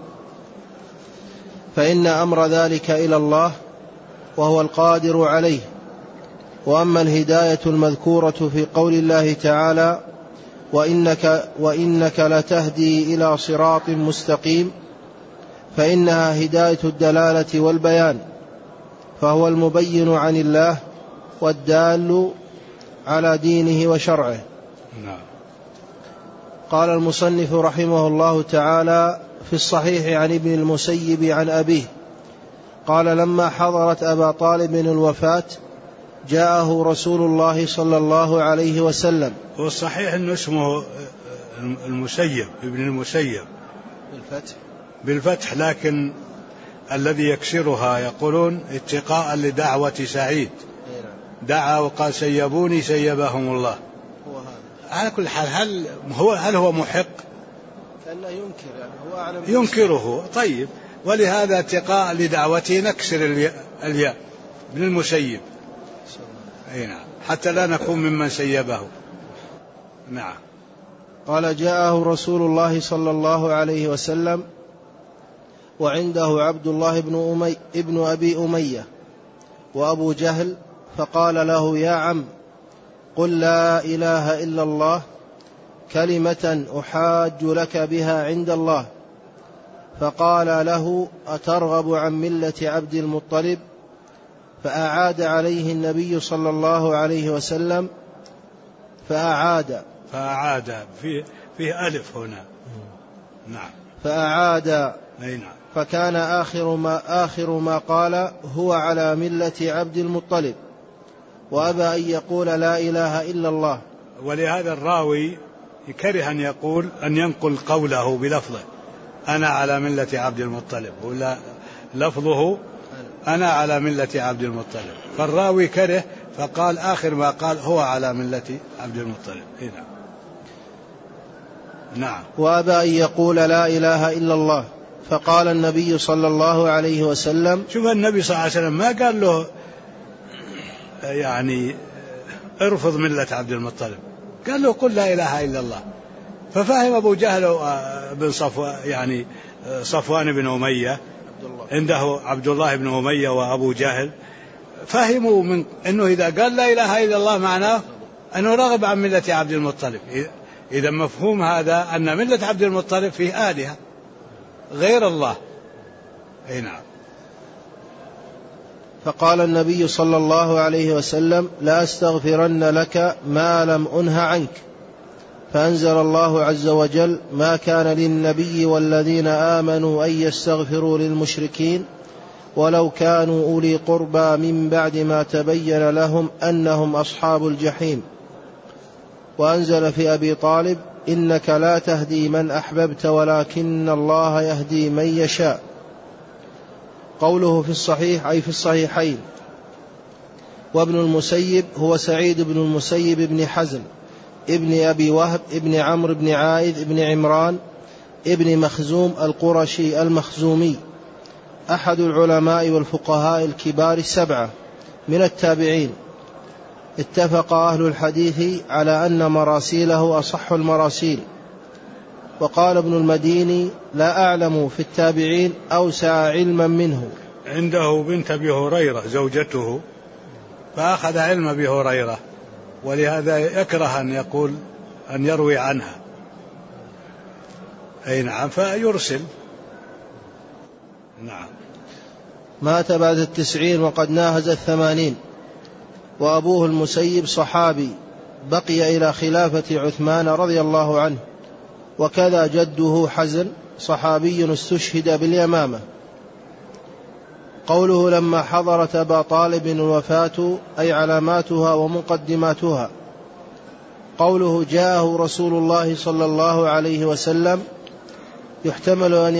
فإن أمر ذلك إلى الله وهو القادر عليه. وأما الهداية المذكورة في قول الله تعالى: وإنك لتهدي إلى صراط مستقيم، فإنها هداية الدلالة والبيان، فهو المبين عن الله والدال على دينه وشرعه. نعم. قال المصنف رحمه الله تعالى في الصحيح عن ابن المسيب عن أبيه قال لما حضرت أبا طالب الوفاة جاءه رسول الله صلى الله عليه وسلم. هو الصحيح أنه اسمه المسيب ابن المسيب بالفتح، لكن الذي يكسرها يقولون اتقاء لدعوة سعيد، دعا وقال سيبوني سيبهم الله. على كل حال هل هو محق؟ كأنه ينكر، يعني هو أعلم ينكره. طيب، ولهذا اتقاء لدعوته نكسر الياء ابن المسيب، نعم، حتى لا نكون ممن سيبه. نعم. قال جاءه رسول الله صلى الله عليه وسلم وعنده عبد الله ابن أبي أمية وأبو جهل، فقال له يا عم قل لا إله إلا الله كلمة أحاج لك بها عند الله. فقال له أترغب عن ملة عبد المطلب؟ فأعاد عليه النبي صلى الله عليه وسلم فأعاد فيه ألف هنا. نعم. فأعاد. نعم. فكان آخر ما قال هو على ملة عبد المطلب، وأبى أن يقول لا إله إلا الله. ولهذا الراوي يكره أن ينقل قوله بلفظه أنا على ملة عبد المطلب، ولا لفظه أنا على ملة عبد المطلب، فالراوي كره فقال آخر ما قال هو على ملة عبد المطلب. هنا. نعم. وأبى أن يقول لا إله إلا الله. فقال النبي صلى الله عليه وسلم، شوف النبي صلى الله عليه وسلم ما قال له يعني ارفض ملة عبد المطلب، قال له قل لا إله إلا الله. ففهم أبو جهل بن صفوان بن أمية، عنده عبد الله بن أمية وأبو جهل، فهموا من أنه إذا قال لا إله إلا الله معناه أنه رغب عن ملة عبد المطلب. إذا مفهوم هذا أن ملة عبد المطلب فيه آلهة غير الله. نعم. فقال النبي صلى الله عليه وسلم لا أستغفرن لك ما لم أنه عنك. فأنزل الله عز وجل ما كان للنبي والذين آمنوا أن يستغفروا للمشركين ولو كانوا أولي قربى من بعد ما تبين لهم أنهم أصحاب الجحيم. وأنزل في أبي طالب إنك لا تهدي من أحببت ولكن الله يهدي من يشاء. قوله في الصحيح أي في الصحيحين. وابن المسيب هو سعيد بن المسيب بن حزم ابن أبي وهب ابن عمرو بن عائذ ابن عمران ابن مخزوم القرشي المخزومي، أحد العلماء والفقهاء الكبار السبعة من التابعين. اتفق أهل الحديث على أن مراسيله أصح المراسيل. وقال ابن المديني لا أعلم في التابعين أوسع علما منه. عنده بنت أبي هريرة زوجته، فأخذ علم أبي هريرة، ولهذا يكره أن يقول أن يروي عنها. أي نعم، فيرسل. نعم. مات بعد 90 وقد ناهز 80. وأبوه المسيب صحابي بقي إلى خلافة عثمان رضي الله عنه، وكذا جده حزن صحابي استشهد باليمامة. قوله لما حضرت أبا طالب الوفاة أي علاماتها ومقدماتها. قوله جاءه رسول الله صلى الله عليه وسلم يحتمل أن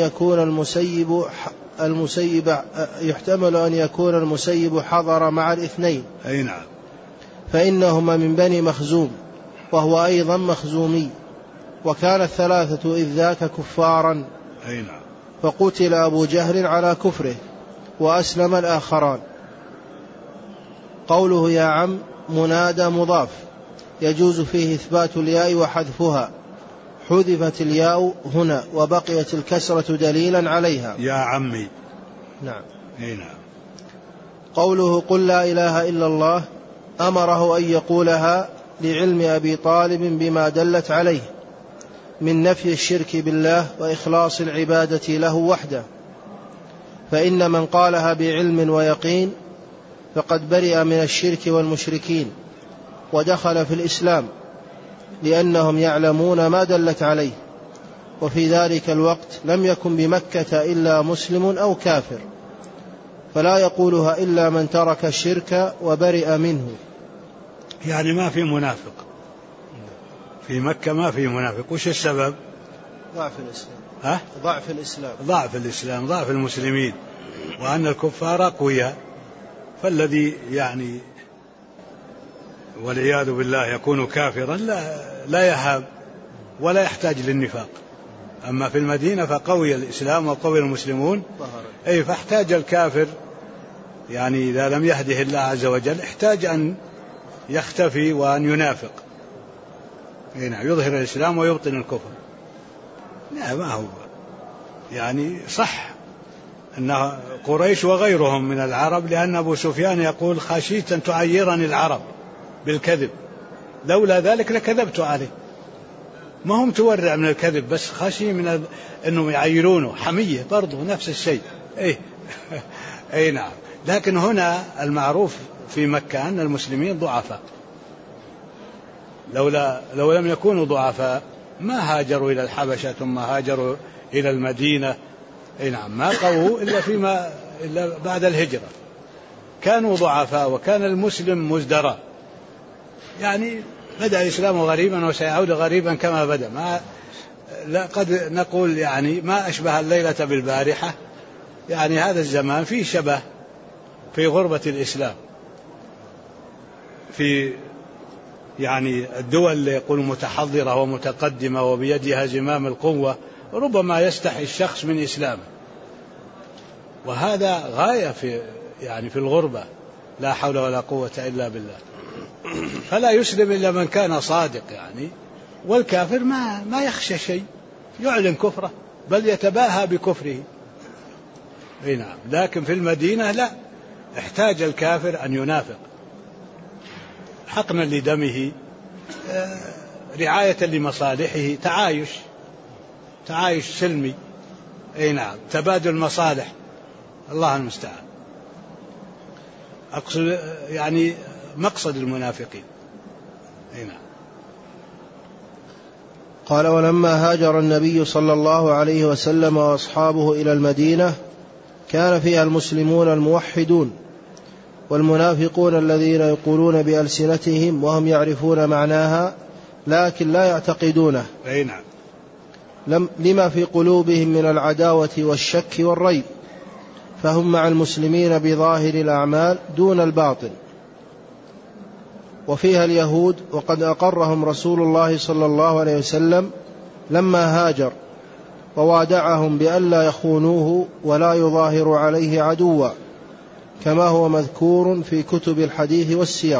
يكون المسيب حضر مع الاثنين. أي نعم. فإنهما من بني مخزوم وهو أيضا مخزومي، وكان الثلاثة إذ ذاك كفارا. أي نعم. فقتل أبو جهل على كفره وأسلم الآخران. قوله يا عم منادى مضاف يجوز فيه إثبات الياء وحذفها، حذفت الياء هنا وبقيت الكسرة دليلا عليها. يا عمي. نعم. أي نعم. قوله قل لا إله إلا الله أمره أن يقولها لعلم أبي طالب بما دلت عليه من نفي الشرك بالله وإخلاص العبادة له وحده، فإن من قالها بعلم ويقين فقد برئ من الشرك والمشركين ودخل في الإسلام، لأنهم يعلمون ما دلت عليه، وفي ذلك الوقت لم يكن بمكة إلا مسلم أو كافر، فلا يقولها إلا من ترك الشرك وبرئ منه. يعني ما في منافق في مكة، ما في منافق. وش السبب؟ ضعف الإسلام. ضعف الإسلام، ضعف المسلمين، وأن الكفار أقوياء. فالذي يعني والعياذ بالله يكون كافرا لا يهاب ولا يحتاج للنفاق. أما في المدينة فقوي الإسلام وقوي المسلمون، فاحتاج الكافر، يعني إذا لم يهده الله عز وجل احتاج أن يختفي وأن ينافق، يظهر الإسلام ويبطن الكفر. لا، ما هو يعني صح أن قريش وغيرهم من العرب، لأن أبو سفيان يقول: خشيت أن تعيرني العرب بالكذب، لولا ذلك لكذبت عليه. ما هم تورع من الكذب، بس خشي من أنهم يعيرونه، حمية برضو نفس الشيء. نعم. لكن هنا المعروف في مكة أن المسلمين ضعفاء، لو لم يكونوا ضعفاء ما هاجروا إلى الحبشة ثم هاجروا إلى المدينة. نعم، ما قووا إلا بعد الهجرة. كانوا ضعفاء، وكان المسلم مزدرى، يعني بدأ الإسلام غريبا وسيعود غريبا كما بدأ. لا قد نقول يعني ما أشبه الليلة بالبارحة. يعني هذا الزمان فيه شبه في غربة الإسلام، في يعني الدول اللي يقول متحضرة ومتقدمة وبيدها زمام القوة، ربما يستحي الشخص من إسلامه، وهذا غاية في الغربة. لا حول ولا قوة إلا بالله. فلا يسلم إلا من كان صادق يعني. والكافر ما يخشى شيء، يعلن كفره بل يتباهى بكفره. نعم. لكن في المدينة لا، احتاج الكافر أن ينافق حقنا لدمه، رعاية لمصالحه، تعايش سلمي. نعم، تبادل مصالح. الله المستعان. أقصد يعني مقصد المنافقين. نعم. قال: ولما هاجر النبي صلى الله عليه وسلم وأصحابه إلى المدينة كان فيها المسلمون الموحدون والمنافقون الذين يقولون بألسنتهم وهم يعرفون معناها لكن لا يعتقدونه، لما في قلوبهم من العداوة والشك والريب، فهم مع المسلمين بظاهر الأعمال دون الباطن. وفيها اليهود، وقد أقرهم رسول الله صلى الله عليه وسلم لما هاجر، ووادعهم بألا يخونوه ولا يظاهر عليه عدوا، كما هو مذكور في كتب الحديث والسير.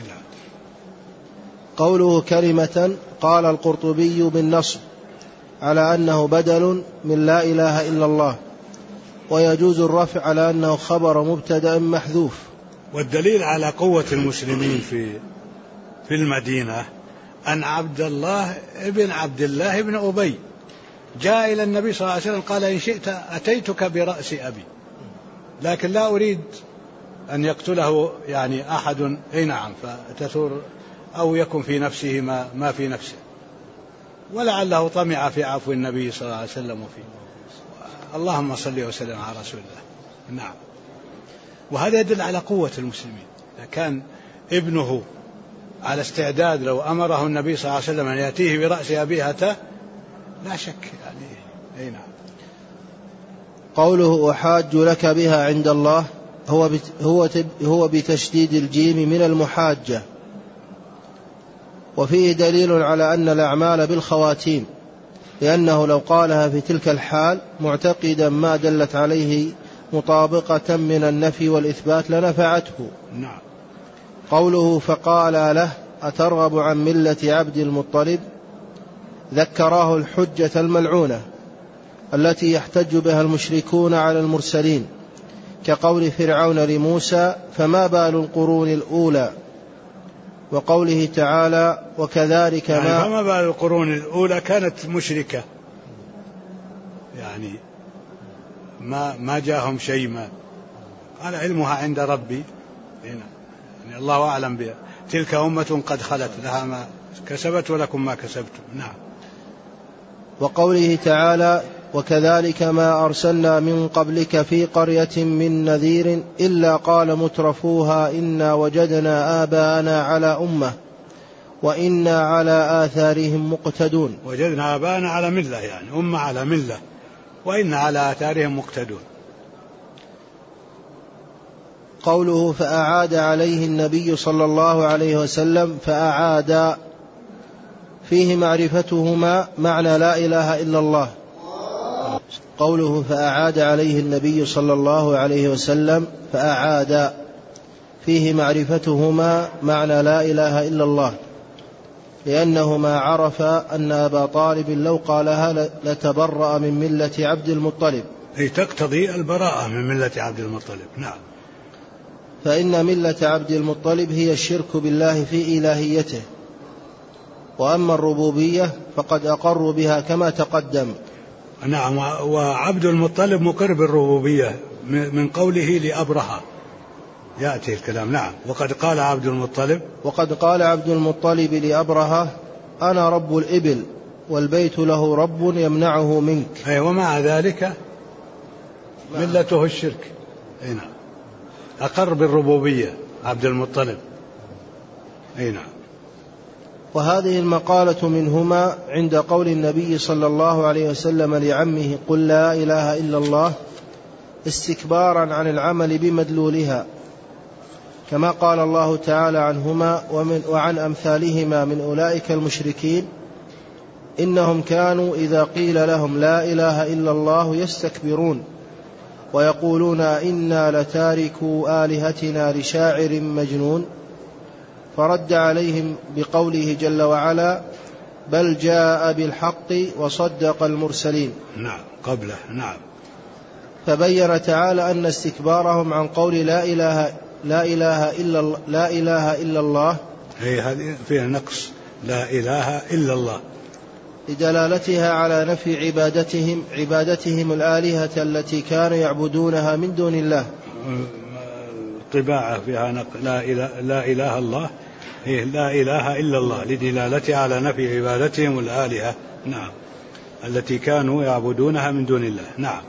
قوله كلمة، قال القرطبي بالنصب على أنه بدل من لا إله إلا الله، ويجوز الرفع على أنه خبر مبتدأ محذوف. والدليل على قوة المسلمين في المدينة أن عبد الله بن أبي جاء إلى النبي صلى الله عليه وسلم قال: إن شئت أتيتك برأس أبي، لكن لا أريد أن يقتله يعني أحد. نعم، فتثور أو يكن في نفسه ما في نفسه، ولعله طمع في عفو النبي صلى الله عليه وسلم وفيه. اللهم صل وسلم على رسول الله. نعم. وهذا يدل على قوة المسلمين. كان ابنه على استعداد لو أمره النبي صلى الله عليه وسلم أن يأتيه برأس أبيه أتاه، لا شك يعني. نعم. قوله أحاج لك بها عند الله هو بتشديد الجيم من المحاجة. وفيه دليل على أن الأعمال بالخواتيم، لأنه لو قالها في تلك الحال معتقدا ما دلت عليه مطابقة من النفي والإثبات لنفعته. نعم. قوله فقال له أترغب عن ملة عبد المطلب، ذكراه الحجة الملعونة التي يحتج بها المشركون على المرسلين، كقول فرعون لموسى فما بال القرون الأولى، وقوله تعالى وكذلك فما بال القرون الأولى كانت مشركة، يعني ما جاءهم شيء، ما قال علمها عند ربي. يعني الله أعلم بها. تلك أمة قد خلت لها كسبت ولكم ما كسبتم. نعم. وقوله تعالى وكذلك ما أرسلنا من قبلك في قرية من نذير إلا قال مترفوها إنا وجدنا آباءنا على أمة وإنا على آثارهم مقتدون. وجدنا آباءنا على ملة، يعني أمة على ملة، وإنا على آثارهم مقتدون. قوله فأعاد عليه النبي صلى الله عليه وسلم، فأعاد فيه معرفتهما معنى لا إله إلا الله. قوله فأعاد عليه النبي صلى الله عليه وسلم، فأعاد فيه معرفتهما معنى لا إله إلا الله، لأنه ما عرف أن أبا طالب لو قالها لتبرأ من ملة عبد المطلب، أي تقتضي البراءة من ملة عبد المطلب. نعم. فإن ملة عبد المطلب هي الشرك بالله في إلهيته، وأما الربوبية فقد أقروا بها كما تقدم. نعم. وعبد المطلب مقر بالربوبية من قوله لأبرهة، يأتي الكلام. نعم. وقد قال عبد المطلب لأبرهة أنا رب الإبل والبيت له رب يمنعه منك. أي ومع ذلك ملته الشرك. أي نعم. أقر بالربوبية عبد المطلب. أي نعم. وهذه المقالة منهما عند قول النبي صلى الله عليه وسلم لعمه قل لا إله إلا الله، استكبارا عن العمل بمدلولها، كما قال الله تعالى عنهما وعن أمثالهما من أولئك المشركين إنهم كانوا إذا قيل لهم لا إله إلا الله يستكبرون ويقولون إنا لتاركوا آلهتنا لشاعر مجنون. فرد عليهم بقوله جل وعلا بل جاء بالحق وصدق المرسلين. نعم. قبله. نعم. فبين تعالى أن استكبارهم عن قول لا إله إلا الله هي هذه فيها نقص، لا إله إلا الله، لدلالتها على نفي عبادتهم الآلهة التي كانوا يعبدونها من دون الله. طباعة فيها لا إله الله، هي لا إله إلا الله، لدلالتها على نفي عبادتهم الآلهة. نعم. التي كانوا يعبدونها من دون الله. نعم.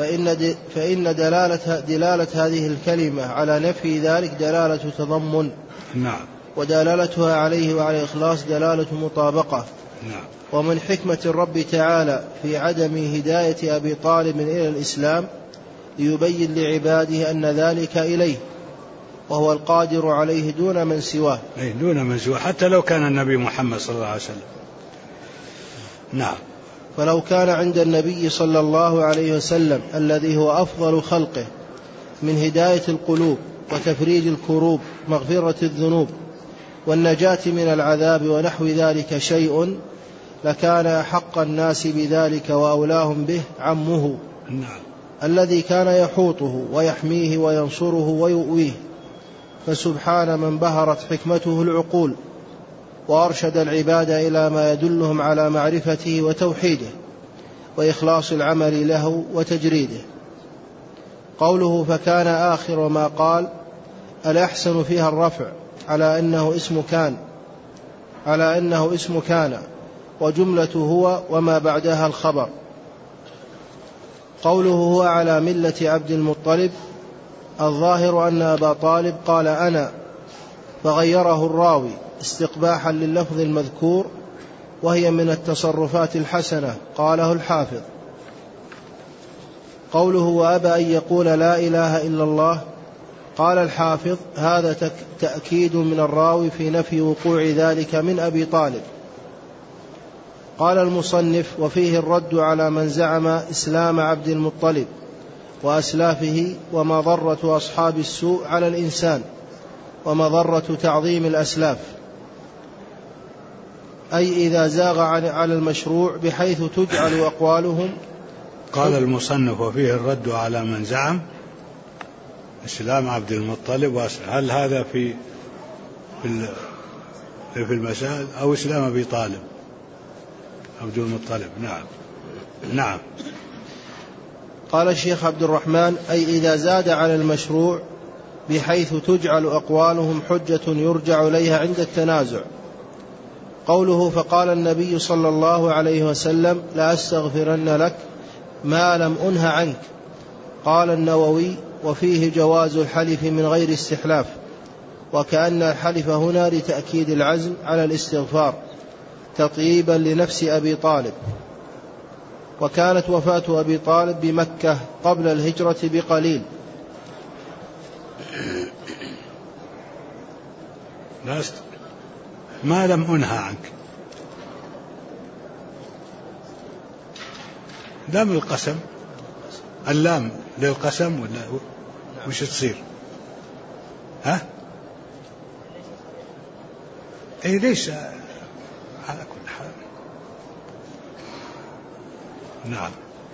فإن دلالة هذه الكلمة على نفي ذلك دلالة تضمن. نعم. ودلالتها عليه وعلى الإخلاص دلالة مطابقة. نعم. ومن حكمة الرب تعالى في عدم هداية أبي طالب إلى الإسلام ليبين لعباده أن ذلك إليه وهو القادر عليه دون من سواه. أي دون من سواه، حتى لو كان النبي محمد صلى الله عليه وسلم. نعم. فلو كان عند النبي صلى الله عليه وسلم الذي هو أفضل خلقه من هداية القلوب وتفريج الكروب مغفرة الذنوب والنجاة من العذاب ونحو ذلك شيء لكان حق الناس بذلك وأولاهم به عمه. نعم. الذي كان يحوطه ويحميه وينصره ويؤويه. فسبحان من بهرت حكمته العقول وأرشد العباد إلى ما يدلهم على معرفته وتوحيده وإخلاص العمل له وتجريده. قوله فكان آخر ما قال الأحسن فيها الرفع على أنه اسم كان وجملة هو وما بعدها الخبر. قوله هو على ملة عبد المطلب، الظاهر أن أبا طالب قال أنا، فغيره الراوي استقباحا لللفظ المذكور، وهي من التصرفات الحسنة قاله الحافظ. قوله وأبى أن يقول لا إله إلا الله، قال الحافظ هذا تأكيد من الراوي في نفي وقوع ذلك من أبي طالب. قال المصنف وفيه الرد على من زعم إسلام عبد المطلب وأسلافه ومضرة أصحاب السوء على الإنسان ومضرة تعظيم الأسلاف، أي إذا زاغ على المشروع بحيث تجعل أقوالهم. قال المصنف وفيه الرد على من زعم إسلام عبد المطلب، هل هذا في المسائل أو إسلام أبي طالب عبد المطلب؟ نعم. نعم. قال الشيخ عبد الرحمن أي إذا زاد على المشروع بحيث تجعل أقوالهم حجة يرجع إليها عند التنازع. قوله فقال النبي صلى الله عليه وسلم لا أستغفرن لك ما لم أنه عنك. قال النووي وفيه جواز الحلف من غير استحلاف، وكأن الحلف هنا لتأكيد العزم على الاستغفار تطييبا لنفس أبي طالب. وكانت وفاة أبي طالب بمكة قبل الهجرة بقليل. ما لم أنهى عنك، لام القسم، اللام للقسم ولا وش تصير؟ ها؟ اي ليش على كل حال. نعم.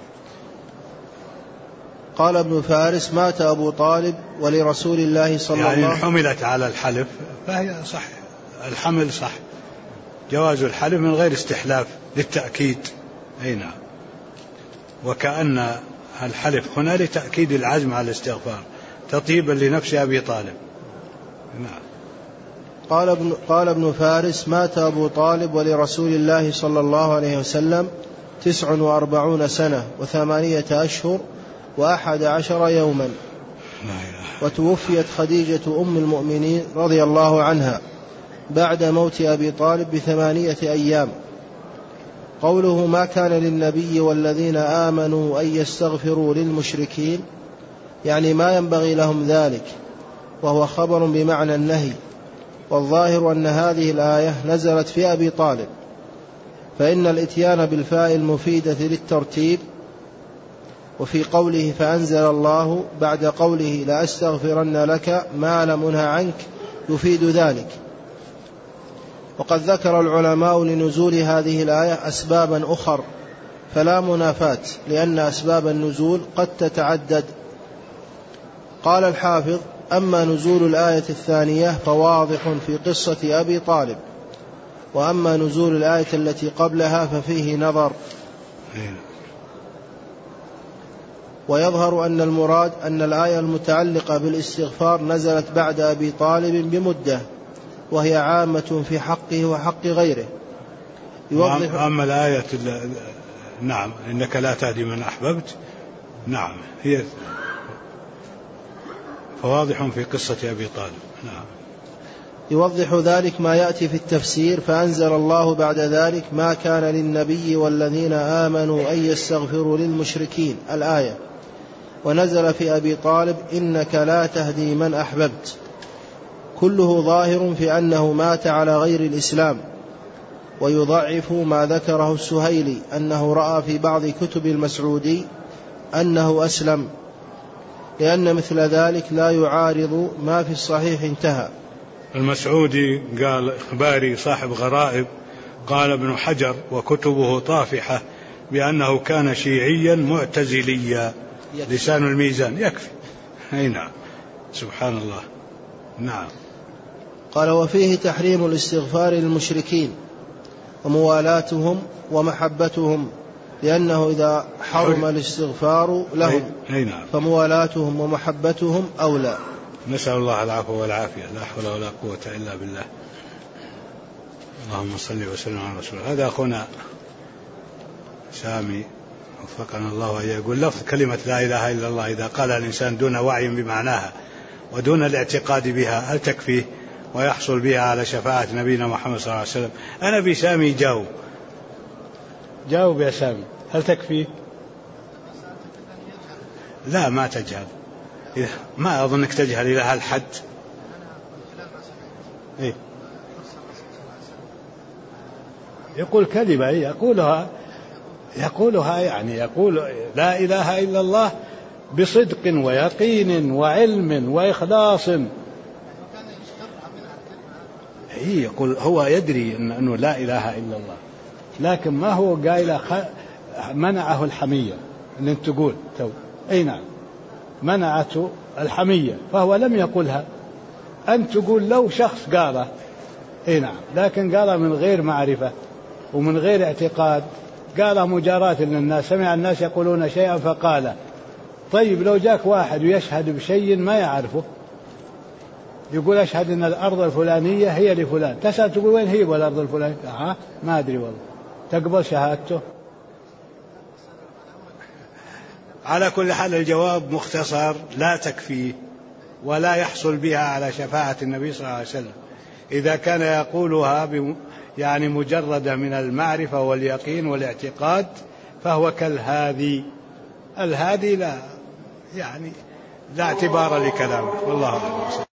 قال ابن فارس مات أبو طالب ولرسول الله صلى الله عليه وسلم، يعني حملت على الحلف فهي صح، الحمل صح، جواز الحلف من غير استحلاف للتأكيد. أي نعم. وكأن الحلف هنا لتأكيد العزم على الاستغفار تطيبا لنفس أبي طالب. نعم. قال ابن فارس مات أبو طالب ولرسول الله صلى الله عليه وسلم 49 سنة و8 أشهر و11 يوما. وتوفيت خديجة أم المؤمنين رضي الله عنها بعد موت أبي طالب ب8 أيام. قوله ما كان للنبي والذين آمنوا أن يستغفروا للمشركين، يعني ما ينبغي لهم ذلك، وهو خبر بمعنى النهي. والظاهر أن هذه الآية نزلت في أبي طالب، فإن الإتيان بالفاء المفيدة للترتيب. وفي قوله فأنزل الله بعد قوله لأستغفرن لك ما لم أنه عنك يفيد ذلك. وقد ذكر العلماء لنزول هذه الآية أسبابا أخر فلا منافاة، لأن أسباب النزول قد تتعدد. قال الحافظ أما نزول الآية الثانية فواضح في قصة أبي طالب، وأما نزول الآية التي قبلها ففيه نظر. ويظهر أن المراد أن الآية المتعلقة بالاستغفار نزلت بعد أبي طالب بمدة، وهي عامة في حقه وحق غيره. أما الآية نعم إنك لا تهدي من أحببت، نعم هي فواضح في قصة أبي طالب. نعم. يوضح ذلك ما يأتي في التفسير فأنزل الله بعد ذلك ما كان للنبي والذين آمنوا أن يستغفروا للمشركين الآية. ونزل في أبي طالب إنك لا تهدي من أحببت، كله ظاهر في أنه مات على غير الإسلام. ويضعف ما ذكره السهيلي أنه رأى في بعض كتب المسعودي أنه أسلم، لأن مثل ذلك لا يعارض ما في الصحيح. انتهى. المسعودي قال إخباري صاحب غرائب، قال ابن حجر وكتبه طافحة بأنه كان شيعيا معتزليا. لسان الميزان يكفي. أي نعم. سبحان الله. نعم. قال وفيه تحريم الاستغفار للمشركين وموالاتهم ومحبتهم، لأنه إذا حرم الاستغفار لهم فموالاتهم ومحبتهم أولى. نسأل الله العفو والعافية، لا حول ولا قوة إلا بالله. اللهم صل وسلم على رسول الله. هذا أخونا سامي وفقنا الله، يقول لفظ كلمة لا إله إلا الله إذا قال الإنسان دون وعي بمعناها ودون الاعتقاد بها هل تكفيه ويحصل بها على شفاعة نبينا محمد صلى الله عليه وسلم؟ أنا بسامي جاوب يا سامي، هل تكفيه؟ لا ما تجهل، ما أظنك تجهل إلى هالحد. إيه؟ يقول كلمة يقولها يعني يقول لا إله إلا الله بصدق ويقين وعلم وإخلاص. يقول هو يدري أنه لا إله إلا الله، لكن ما هو قايل منعه الحمية اللي انت تقول تو. أي نعم، منعته الحمية، فهو لم يقلها. أنت تقول لو شخص قاله، أي نعم، لكن قاله من غير معرفة ومن غير اعتقاد، قاله مجاراة للناس، سمع الناس يقولون شيئا فقال. طيب لو جاك واحد ويشهد بشيء ما يعرفه يقول أشهد أن الأرض الفلانية هي لفلان، تسأل تقول وين هي الأرض الفلانية؟ ما أدري والله، تقبل شهادته؟ على كل حال الجواب مختصر، لا تكفيه ولا يحصل بها على شفاعة النبي صلى الله عليه وسلم. إذا كان يقولها يعني مجرد من المعرفة واليقين والاعتقاد فهو كالهادي، الهادي لا يعني لا اعتبار لكلامه، والله أعلم.